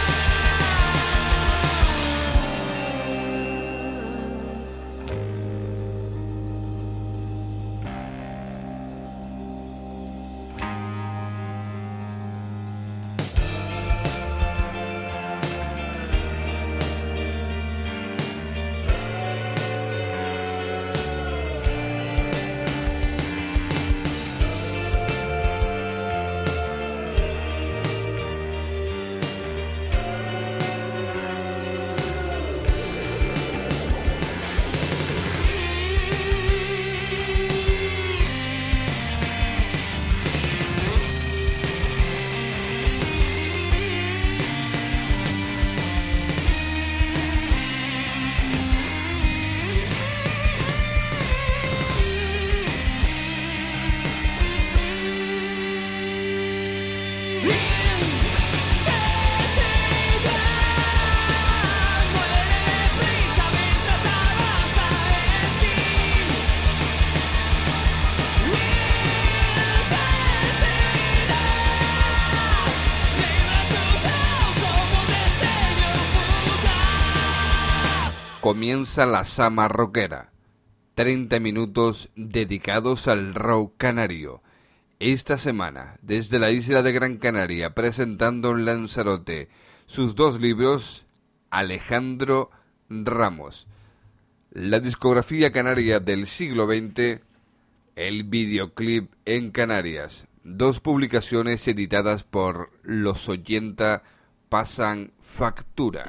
Muere deprisa mientras avanza en ti. Libra tu voz como un destello fugaz. Comienza la Sama Rockera, 30 minutos dedicados al rock canario. Esta semana, desde la isla de Gran Canaria, presentando en Lanzarote sus 2 libros, Alejandro Ramos. La discografía canaria del siglo XX, el videoclip en Canarias. 2 publicaciones editadas por Los 80 Pasan Factura.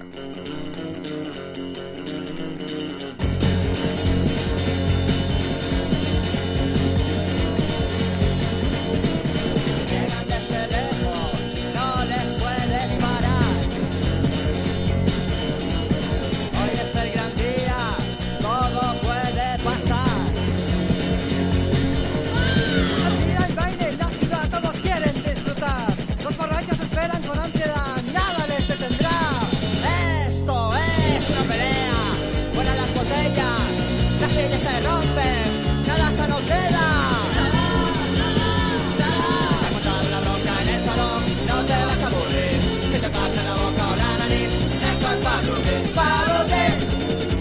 Llegan desde lejos, no les puedes parar. Hoy es el gran día, todo puede pasar. Mira el baile en la ciudad, todos quieren disfrutar. Los borrachos esperan con ansiedad, nada les detendrá. Esto es una pelea. Vuelan las botellas, las sillas se rompen, nada sano queda. Se ha montado la bronca en el salón, no te vas a aburrir. Si te parte la boca o la nariz, esto es pa' brutis, pa' brutis.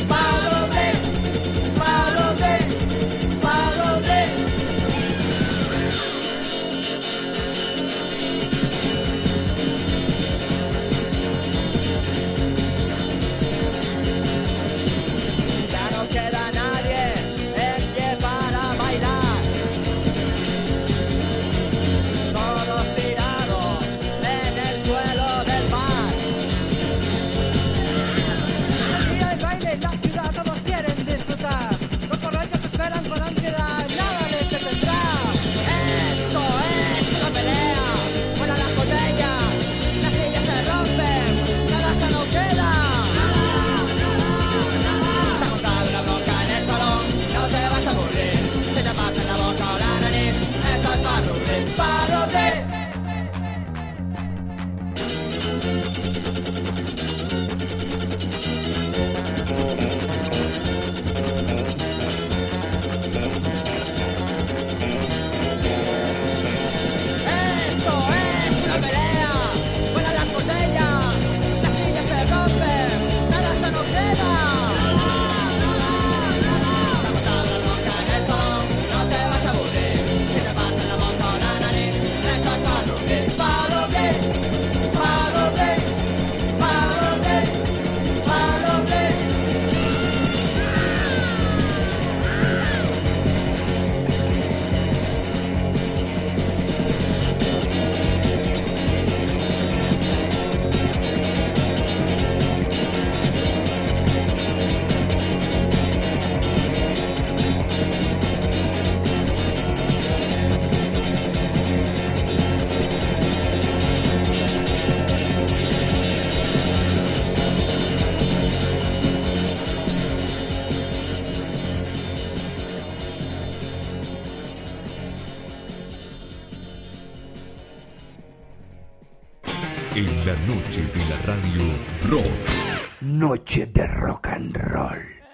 En la noche de la radio rock. Noche de rock and roll.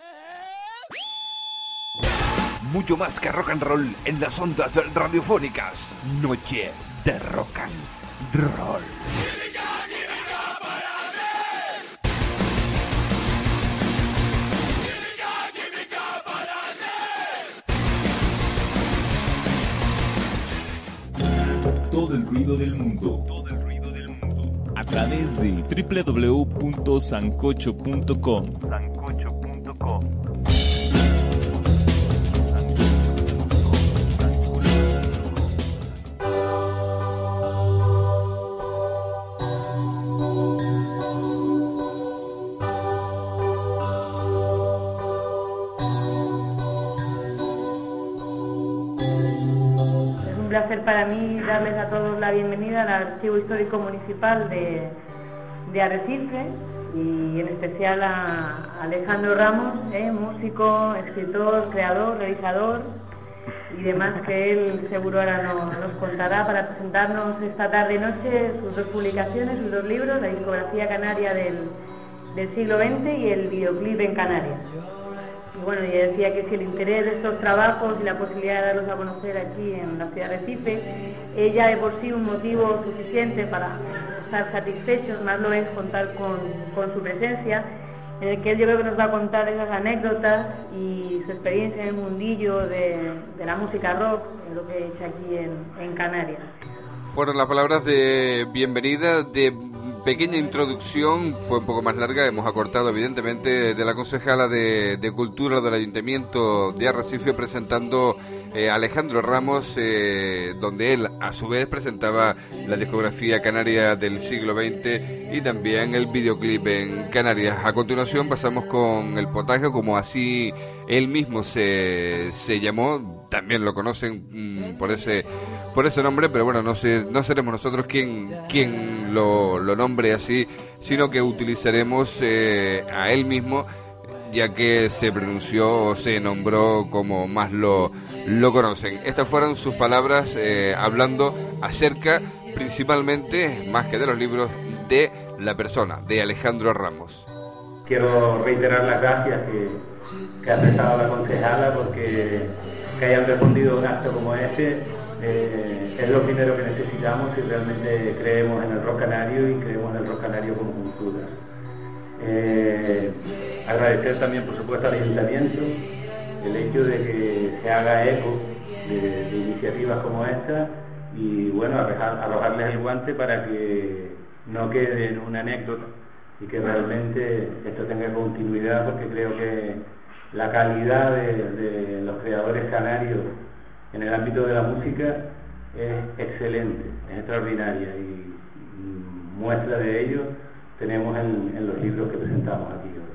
Mucho más que rock and roll en las ondas radiofónicas. Noche de rock and roll. Todo el ruido del mundo. A través de www.sancocho.com. Un placer para mí darles a todos la bienvenida al Archivo Histórico Municipal de Arrecife y en especial a Alejandro Ramos, músico, escritor, creador, realizador y demás, que él seguro ahora nos contará para presentarnos esta tarde y noche sus dos publicaciones, sus dos libros, la discografía canaria del siglo XX y el videoclip en Canarias. Y bueno, yo decía que si el interés de estos trabajos y la posibilidad de darlos a conocer aquí en la ciudad de Recife, ella de por sí un motivo suficiente para estar satisfechos, más lo es contar con su presencia, en el que él yo creo que nos va a contar esas anécdotas y su experiencia en el mundillo de la música rock, lo que he hecho aquí en Canarias. Fueron las palabras de bienvenida, de pequeña introducción, fue un poco más larga, hemos acortado evidentemente, de la concejala de Cultura del Ayuntamiento de Arrecife presentando a Alejandro Ramos, donde él a su vez presentaba la discografía canaria del siglo XX y también el videoclip en Canarias. A continuación pasamos con el potaje, como así él mismo se llamó, también lo conocen por ese nombre, pero bueno, no seremos nosotros quien lo nombre así, sino que utilizaremos a él mismo, ya que se pronunció o se nombró como más lo conocen. Estas fueron sus palabras hablando acerca, principalmente, más que de los libros, de la persona, de Alejandro Ramos. Quiero reiterar las gracias que ha prestado la concejala, porque que hayan respondido a un acto como este es lo primero que necesitamos si realmente creemos en el rock canario y creemos en el rock canario como cultura. Agradecer también, por supuesto, al Ayuntamiento el hecho de que se haga eco de iniciativas como esta y bueno, arrojarles el guante para que no quede en una anécdota y que realmente esto tenga continuidad, porque creo que la calidad de los creadores canarios en el ámbito de la música es excelente, es extraordinaria, y muestra de ello tenemos en los libros que presentamos aquí hoy.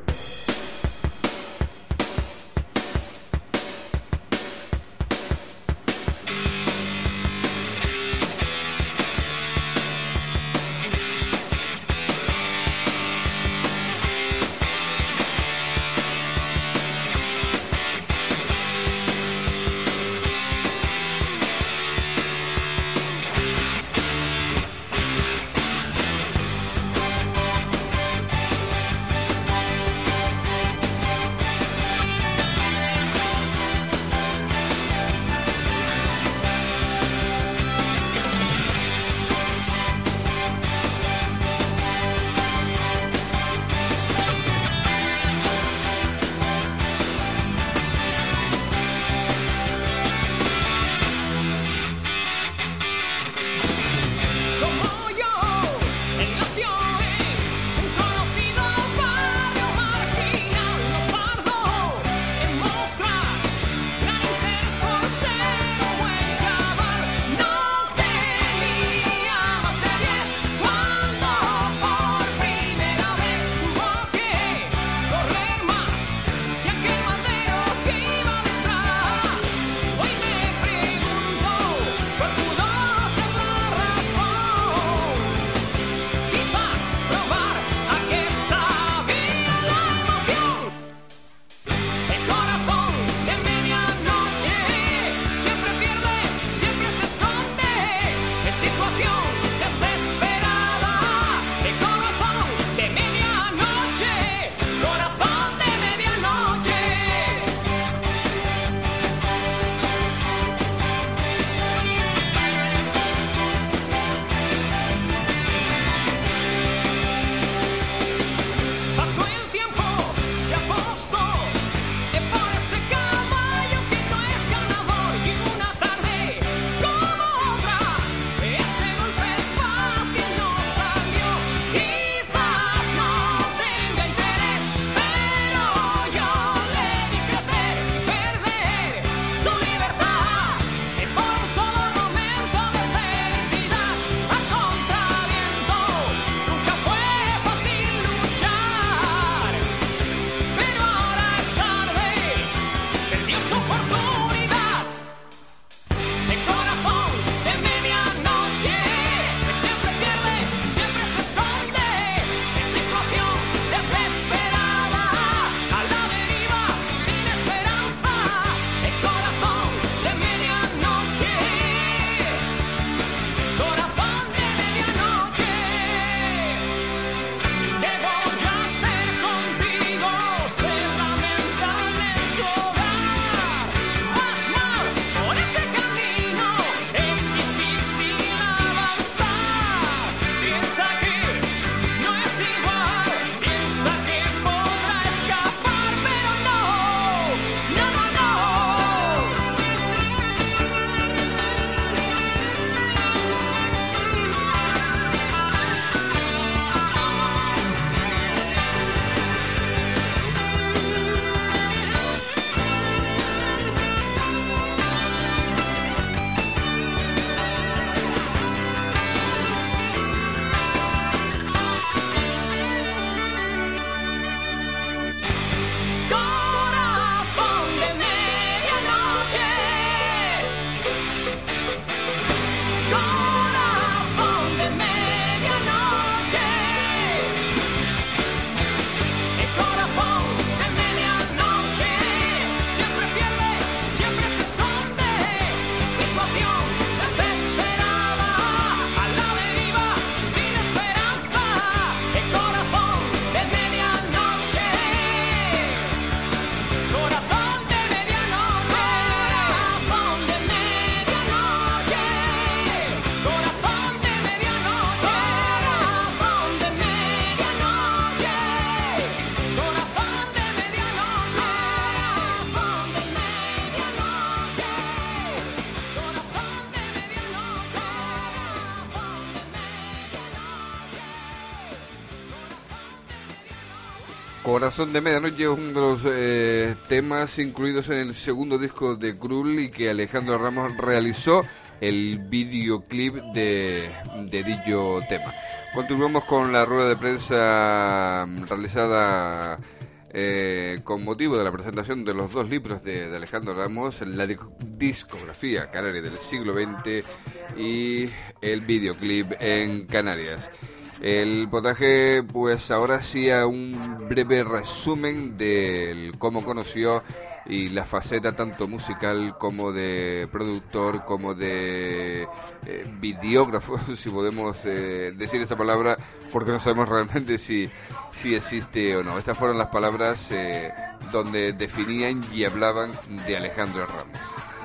Corazón de Medianoche es uno de los temas incluidos en el segundo disco de Krull y que Alejandro Ramos realizó el videoclip de dicho tema. Continuamos con la rueda de prensa realizada con motivo de la presentación de los 2 libros de Alejandro Ramos, la discografía canaria del siglo XX y el videoclip en Canarias. El potaje, pues ahora sí a un breve resumen de cómo conoció y la faceta tanto musical como de productor, como de videógrafo, si podemos decir esa palabra, porque no sabemos realmente si existe o no. Estas fueron las palabras donde definían y hablaban de Alejandro Ramos.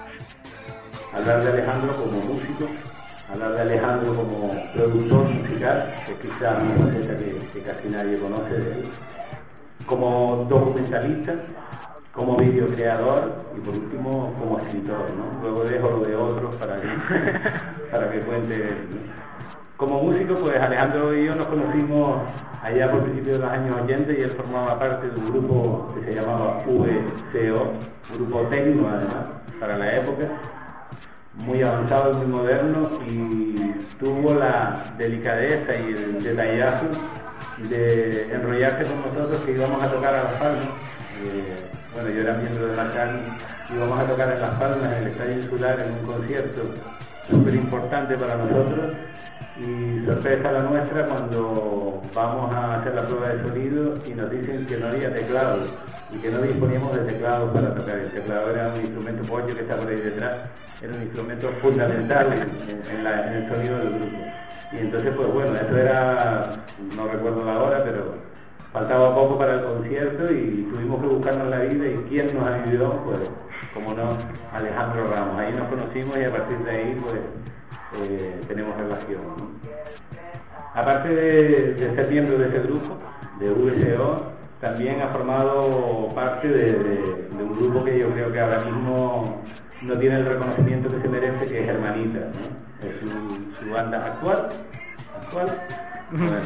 Hablar de Alejandro como músico, hablar de Alejandro como productor musical, que quizás es una faceta que casi nadie conoce de él, como documentalista, como videocreador y por último como escritor, ¿no? Luego dejo lo de otros para que cuente, ¿no? Como músico, pues Alejandro y yo nos conocimos allá por principios de los años 80 y él formaba parte de un grupo que se llamaba VCO, grupo técnico además, para la época, muy avanzado y muy moderno, y tuvo la delicadeza y el detallazo de enrollarse con nosotros que íbamos a tocar a Las Palmas. Bueno, yo era miembro de la CAN, íbamos a tocar en Las Palmas, en el Estadio Insular, en un concierto súper importante para nosotros, y sorpresa la nuestra cuando vamos a hacer la prueba de sonido y nos dicen que no había teclados y que no disponíamos de teclados para tocar. El teclado era un instrumento pollo que está por ahí detrás, era un instrumento fundamental en el sonido del grupo. Y entonces, pues bueno, eso era, no recuerdo la hora, pero faltaba poco para el concierto y tuvimos que buscarnos la vida. ¿Y quién nos ayudó? Pues, como no, Alejandro Ramos. Ahí nos conocimos y a partir de ahí, pues, tenemos relación, ¿no? Aparte de ser miembro de ese grupo, de VCO, también ha formado parte de un grupo que yo creo que ahora mismo no tiene el reconocimiento que se merece, que es Hermanitas, ¿no? Es su banda actual. Bueno,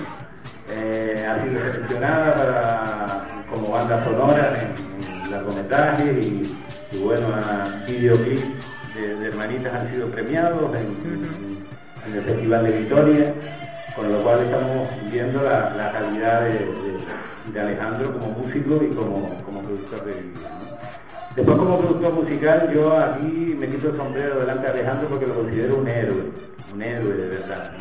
ha sido seleccionada como banda sonora en largometrajes y bueno, videoclips de Hermanitas han sido premiados en el Festival de Vitoria, con lo cual estamos viendo la calidad de Alejandro como músico y como productor de vídeo, ¿no? Después, como productor musical, yo aquí me quito el sombrero delante de Alejandro porque lo considero un héroe de verdad,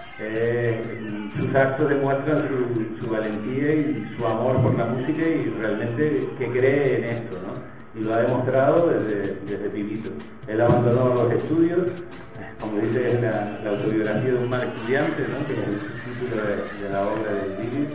¿no? Sus actos demuestran su valentía y su amor por la música y realmente que cree en esto, ¿no? Y lo ha demostrado desde pibito. Él abandonó los estudios, como dice la autobiografía de un mal estudiante, ¿no? Que es el título de la obra de Dini,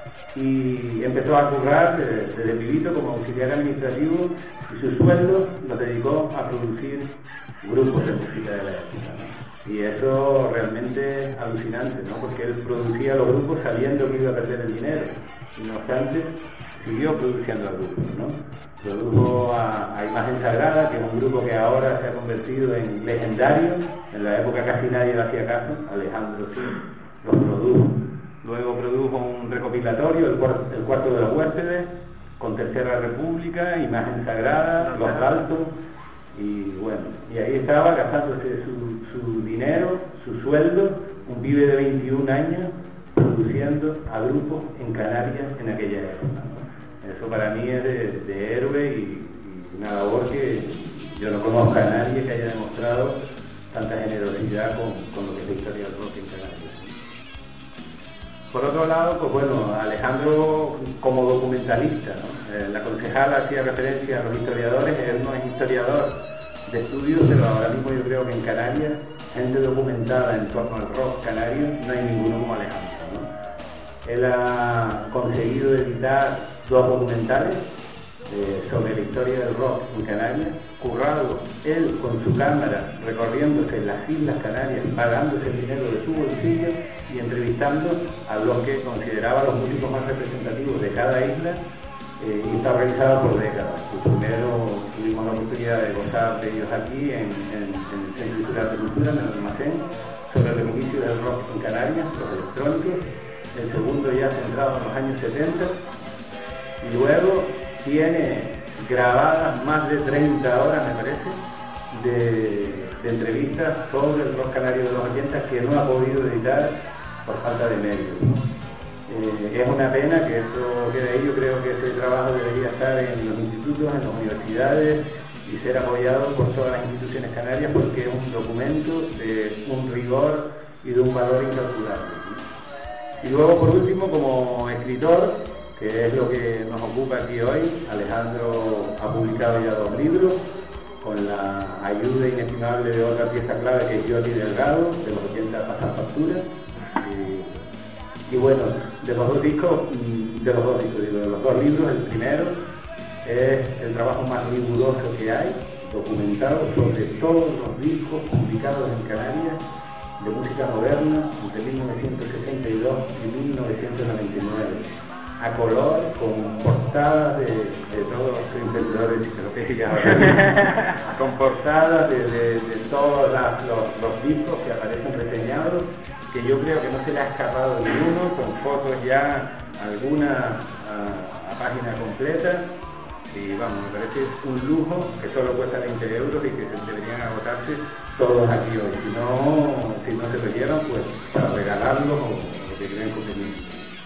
y empezó a currar desde pibito como auxiliar administrativo y su sueldo lo dedicó a producir grupos de música de la época, ¿no? Y eso realmente es alucinante, ¿no? Porque él producía los grupos sabiendo que iba a perder el dinero y no obstante siguió produciendo grupos, ¿no? Produjo a Imagen Sagrada, que es un grupo que ahora se ha convertido en legendario. En la época casi nadie le hacía caso, Alejandro sí los produjo. Luego produjo un recopilatorio, el cuarto de los huéspedes, con Tercera República, Imagen Sagrada, Los Altos, y bueno, y ahí estaba gastándose su dinero, su sueldo, un pibe de 21 años, produciendo a grupos en Canarias en aquella época, ¿no? Eso para mí es de héroe y una labor que yo no conozco a nadie que haya demostrado tanta generosidad con lo que es la historia del rock en Canarias. Por otro lado, pues bueno, Alejandro como documentalista, ¿no? La concejala hacía referencia a los historiadores, él no es historiador de estudios, pero ahora mismo yo creo que en Canarias, gente documentada en torno al rock canario, no hay ninguno como Alejandro, ¿no? Él ha conseguido editar 2 documentales sobre la historia del rock en Canarias, currado él con su cámara, recorriéndose las Islas Canarias, pagándose el dinero de su bolsillo y entrevistando a los que consideraba los músicos más representativos de cada isla, y está realizado por décadas. Primero tuvimos la oportunidad de gozar de ellos aquí en el Centro Cultural de Cultura, en el almacén, sobre los inicios del rock en Canarias, los electrónicos. El segundo ya centrado en los años 70, Y luego tiene grabadas más de 30 horas, me parece, de entrevistas sobre el rock canario de los 80 que no ha podido editar por falta de medios. Es una pena que esto quede ahí. Yo creo que ese trabajo debería estar en los institutos, en las universidades y ser apoyado por todas las instituciones canarias, porque es un documento de un rigor y de un valor incalculable. Y luego, por último, como escritor, que es lo que nos ocupa aquí hoy, Alejandro ha publicado ya 2 libros, con la ayuda inestimable de otra pieza clave que es Jordi Delgado, de los 80 Pasan Facturas. Y bueno, de los dos libros, el primero es el trabajo más riguroso que hay, documentado sobre todos los discos publicados en Canarias de música moderna entre 1962 y 1999, a color, con portadas de todos los emprendedores enciclopédicas, con portadas de todos los discos que aparecen reseñados, que yo creo que no se le ha escapado ninguno, con fotos ya, alguna a página completa. Y vamos, me parece un lujo que solo cuesta 20 euros y que deberían agotarse todos aquí hoy. Si no se perdieron, pues para regalarlos o lo que crean conveniente.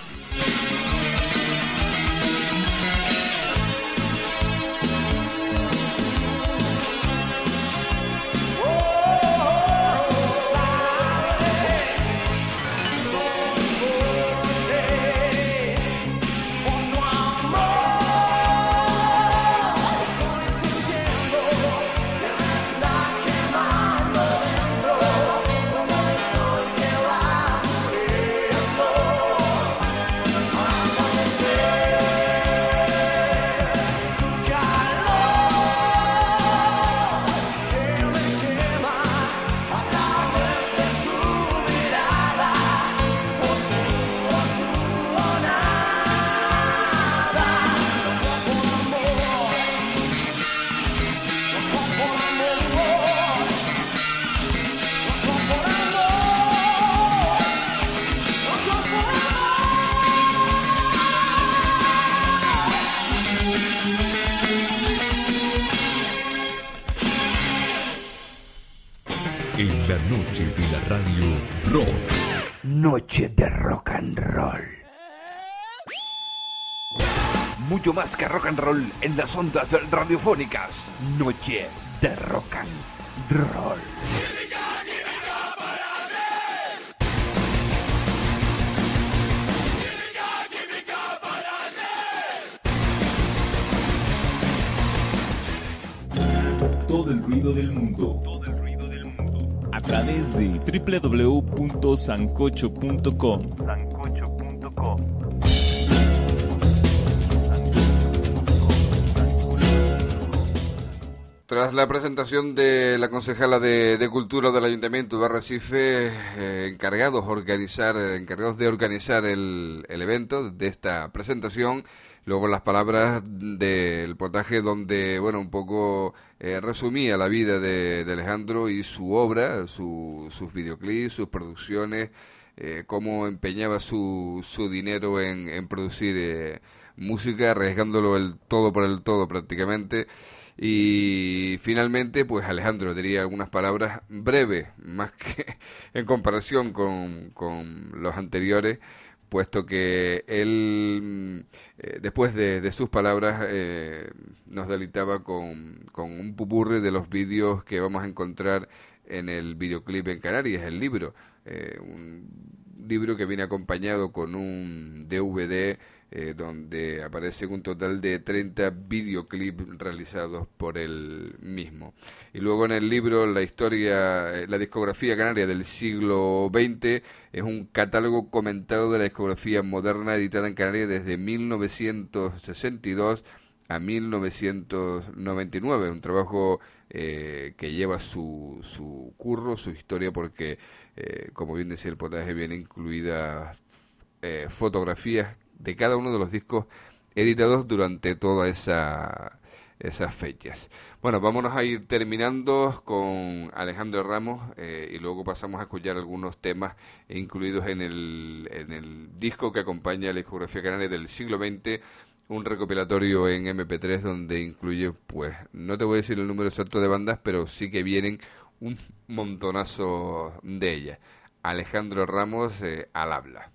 En la noche de la radio rock. Noche de rock and roll. Mucho más que rock and roll en las ondas radiofónicas. Noche de rock and roll. Todo el ruido del mundo. A través de www.sancocho.com. Tras la presentación de la concejala de Cultura del Ayuntamiento de Arrecife, encargados de organizar el evento de esta presentación, luego las palabras del potaje donde, bueno, un poco resumía la vida de Alejandro y su obra, sus videoclips, sus producciones, cómo empeñaba su dinero en producir música, arriesgándolo el todo por el todo prácticamente. Y finalmente, pues Alejandro diría algunas palabras breves, más que en comparación con los anteriores, puesto que él, después de sus palabras, nos deleitaba con un pupurri de los vídeos que vamos a encontrar en el videoclip en Canarias, el libro. Un libro que viene acompañado con un DVD donde aparecen un total de 30 videoclips realizados por él mismo. Y luego en el libro la discografía canaria del siglo XX es un catálogo comentado de la discografía moderna editada en Canarias desde 1962 a 1999, un trabajo que lleva su curro, su historia, porque como bien decía el potaje, viene incluidas fotografías de cada uno de los discos editados durante todas esas fechas. Bueno, vámonos a ir terminando con Alejandro Ramos y luego pasamos a escuchar algunos temas incluidos en el disco que acompaña la discografía canaria del siglo XX, un recopilatorio en MP3 donde incluye, pues, no te voy a decir el número exacto de bandas, pero sí que vienen un montonazo de ellas. Alejandro Ramos al habla.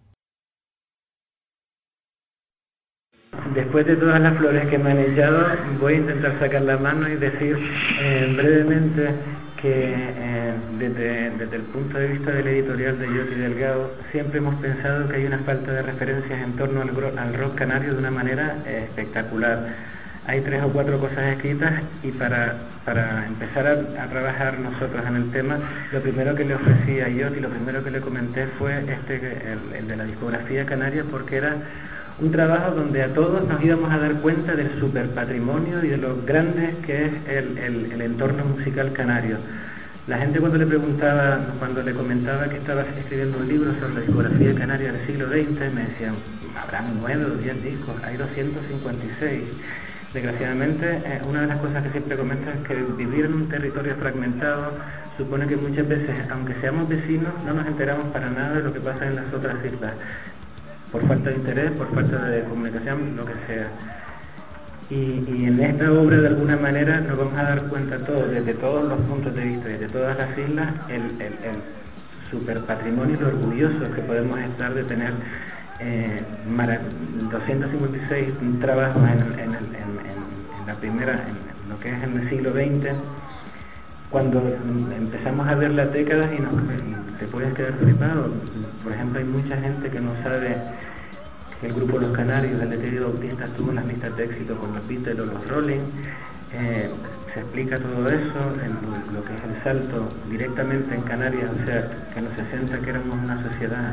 Después de todas las flores que me han echado, voy a intentar sacar la mano y decir brevemente que desde el punto de vista del editorial de Yoti Delgado siempre hemos pensado que hay una falta de referencias en torno al rock canario de una manera espectacular. Hay 3 o 4 cosas escritas y para empezar a trabajar nosotros en el tema, lo primero que le ofrecí a Yoti, lo primero que le comenté fue el de la discografía canaria, porque era un trabajo donde a todos nos íbamos a dar cuenta del superpatrimonio y de lo grande que es el entorno musical canario. La gente cuando le comentaba que estaba escribiendo un libro sobre la discografía canaria del siglo XX, me decían, habrán 9 o 10 discos, hay 256. Desgraciadamente, una de las cosas que siempre comento es que vivir en un territorio fragmentado supone que muchas veces, aunque seamos vecinos, no nos enteramos para nada de lo que pasa en las otras islas. Por falta de interés, por falta de comunicación, lo que sea. Y en esta obra, de alguna manera, nos vamos a dar cuenta todos, desde todos los puntos de vista, desde todas las islas, el superpatrimonio y lo orgullosos que podemos estar de tener 256 trabajos en la primera, en lo que es en el siglo XX. Cuando empezamos a ver las décadas y te puedes quedar flipado. Por ejemplo, hay mucha gente que no sabe que el grupo Los Canarios, el Eleuterio Bautista, estuvo en las listas de éxito con los Beatles o los Rolling. Se explica todo eso, lo que es el salto directamente en Canarias, o sea, que en los 60 que éramos una sociedad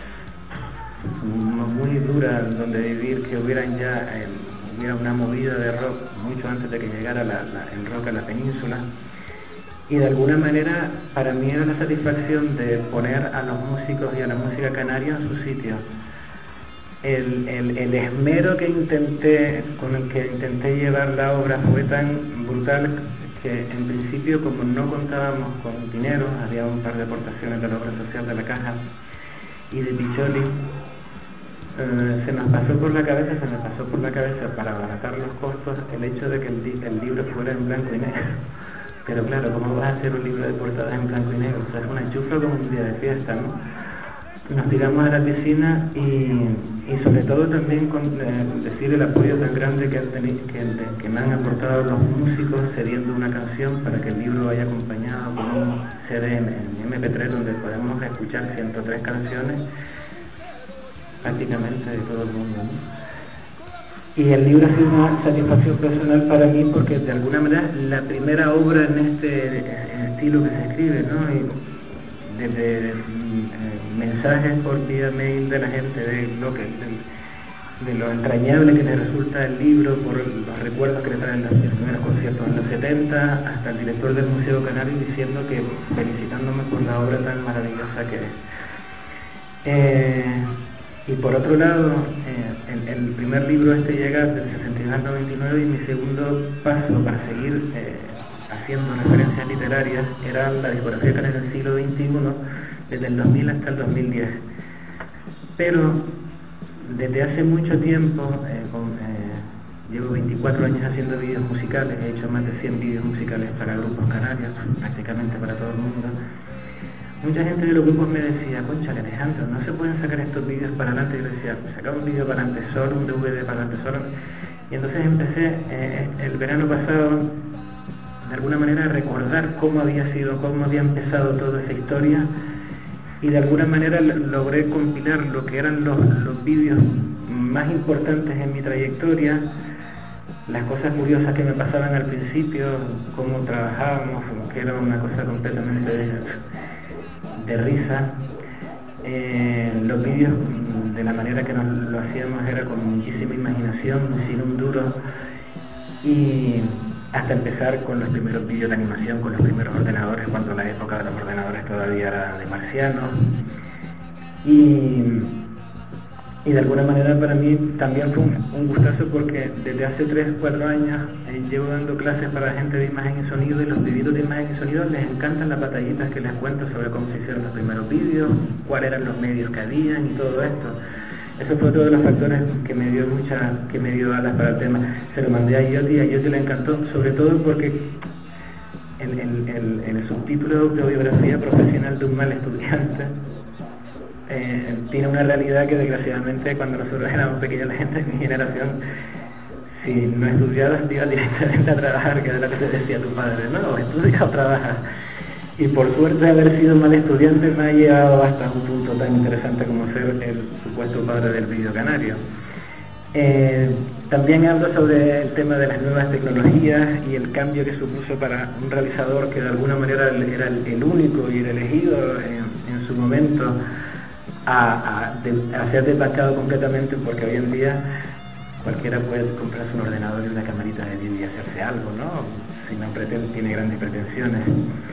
muy dura donde vivir, que hubiera una movida de rock mucho antes de que llegara el rock a la península. Y de alguna manera, para mí era la satisfacción de poner a los músicos y a la música canaria en su sitio. El esmero con el que intenté llevar la obra fue tan brutal que en principio, como no contábamos con dinero, había un par de aportaciones de la obra social de la Caja y de Picholi, se me pasó por la cabeza para abaratar los costos el hecho de que el libro fuera en blanco y negro. Pero claro, ¿cómo vas a hacer un libro de portadas en blanco y negro? O sea, es una chufla como un día de fiesta, ¿no? Nos tiramos a la piscina y sobre todo también con decir el apoyo tan grande que me han aportado los músicos cediendo una canción para que el libro vaya acompañado con un CD en MP3 donde podemos escuchar 103 canciones prácticamente de todo el mundo, ¿no? Y el libro ha sido una satisfacción personal para mí porque de alguna manera la primera obra en este estilo que se escribe, ¿no? Y desde mensajes por vía mail de la gente de lo entrañable que les resulta el libro, por los recuerdos que le traen los primeros conciertos en los 70, hasta el director del Museo Canario diciendo que felicitándome por la obra tan maravillosa que es. Y por otro lado, el primer libro llega del 62 al 99 y mi segundo paso para seguir haciendo referencias literarias era la discografía canaria del siglo XXI, desde el 2000 hasta el 2010. Pero desde hace mucho tiempo, llevo 24 años haciendo vídeos musicales, he hecho más de 100 vídeos musicales para grupos canarios, prácticamente para todo el mundo. Mucha gente de los grupos me decía, conchale Alejandro, no se pueden sacar estos vídeos para adelante. Y yo decía, saca un vídeo para adelante solo, un DVD para adelante solo. Y entonces empecé el verano pasado, de alguna manera, a recordar cómo había empezado toda esa historia. Y de alguna manera logré compilar lo que eran los vídeos más importantes en mi trayectoria, las cosas curiosas que me pasaban al principio, cómo trabajábamos, que era una cosa completamente de risa. Los vídeos, de la manera que lo hacíamos, era con muchísima imaginación, sin un duro, y hasta empezar con los primeros vídeos de animación, con los primeros ordenadores, cuando la época de los ordenadores todavía era de marcianos. Y de alguna manera para mí también fue un gustazo porque desde hace 3-4 años llevo dando clases para gente de imagen y sonido, y los vividos de imagen y sonido les encantan las batallitas que les cuento sobre cómo se hicieron los primeros vídeos, cuáles eran los medios que habían y todo esto. Eso fue otro de los factores que me dio alas para el tema. Se lo mandé a Yoti le encantó, sobre todo porque en el subtítulo de autobiografía profesional de un mal estudiante tiene una realidad que desgraciadamente cuando nosotros éramos pequeños, la gente de mi generación, si no estudiabas te ibas directamente a trabajar, que era lo que te decía tu padre, ¿no? O estudias o trabajas. Y por suerte haber sido mal estudiante me ha llevado hasta un punto tan interesante como ser el supuesto padre del vídeo canario. También hablo sobre el tema de las nuevas tecnologías y el cambio que supuso para un realizador que de alguna manera era el único y el elegido en su momento a ser despachado completamente, porque hoy en día cualquiera puede comprarse un ordenador y una camarita de vídeo y hacerse algo, ¿no? Si no tiene grandes pretensiones.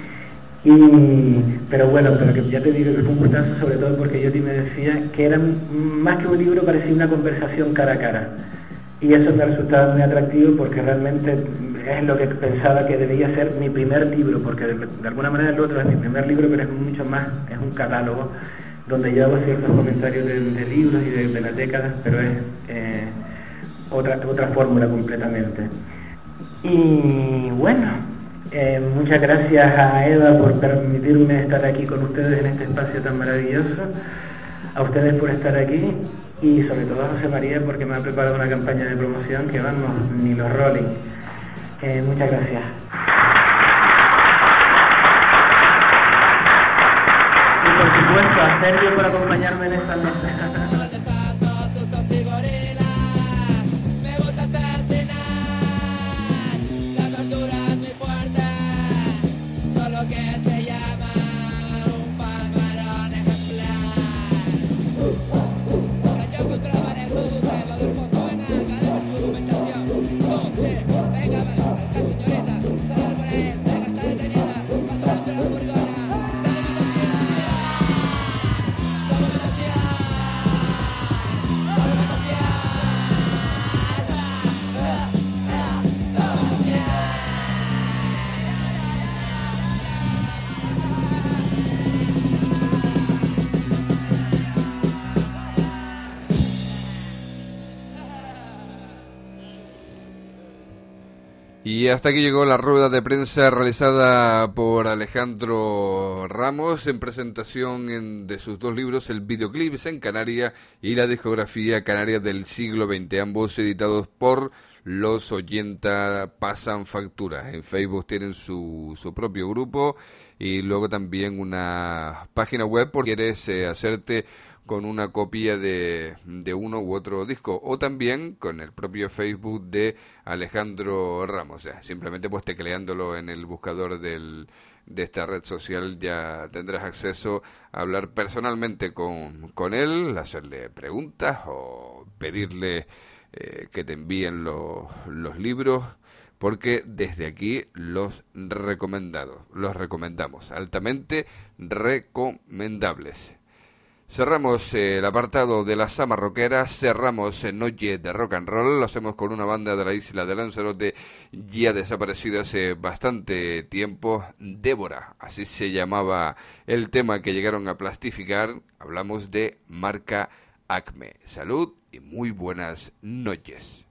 Pero que ya te digo que fue un gustazo, sobre todo porque Yoti me decía que era más que un libro, parecía una conversación cara a cara, y eso me resultaba muy atractivo porque realmente es lo que pensaba que debía ser mi primer libro, porque de alguna manera el otro es mi primer libro, pero es mucho más, es un catálogo donde yo hago ciertos comentarios de libros y de las décadas, pero es otra fórmula completamente. Y bueno, muchas gracias a Eva por permitirme estar aquí con ustedes en este espacio tan maravilloso, a ustedes por estar aquí y sobre todo a José María porque me ha preparado una campaña de promoción que vamos, ni los Rolling. Muchas gracias. Y por supuesto a Sergio por acompañarme en esta mesa. Y hasta aquí llegó la rueda de prensa realizada por Alejandro Ramos en presentación de sus dos libros, el videoclip en Canaria y la discografía Canaria del siglo XX, ambos editados por Los 80 Pasan Factura. En Facebook tienen su propio grupo y luego también una página web por si quieres hacerte con una copia de uno u otro disco, o también con el propio Facebook de Alejandro Ramos. O sea, simplemente pues tecleándolo en el buscador de esta red social ya tendrás acceso a hablar personalmente con él, hacerle preguntas o pedirle que te envíen los libros, porque desde aquí los recomendamos, altamente recomendables. Cerramos el apartado de la Sama Rockera, cerramos Noche de Rock and Roll, lo hacemos con una banda de la isla de Lanzarote ya desaparecida hace bastante tiempo, Débora, así se llamaba el tema que llegaron a plastificar. Hablamos de marca Acme. Salud y muy buenas noches.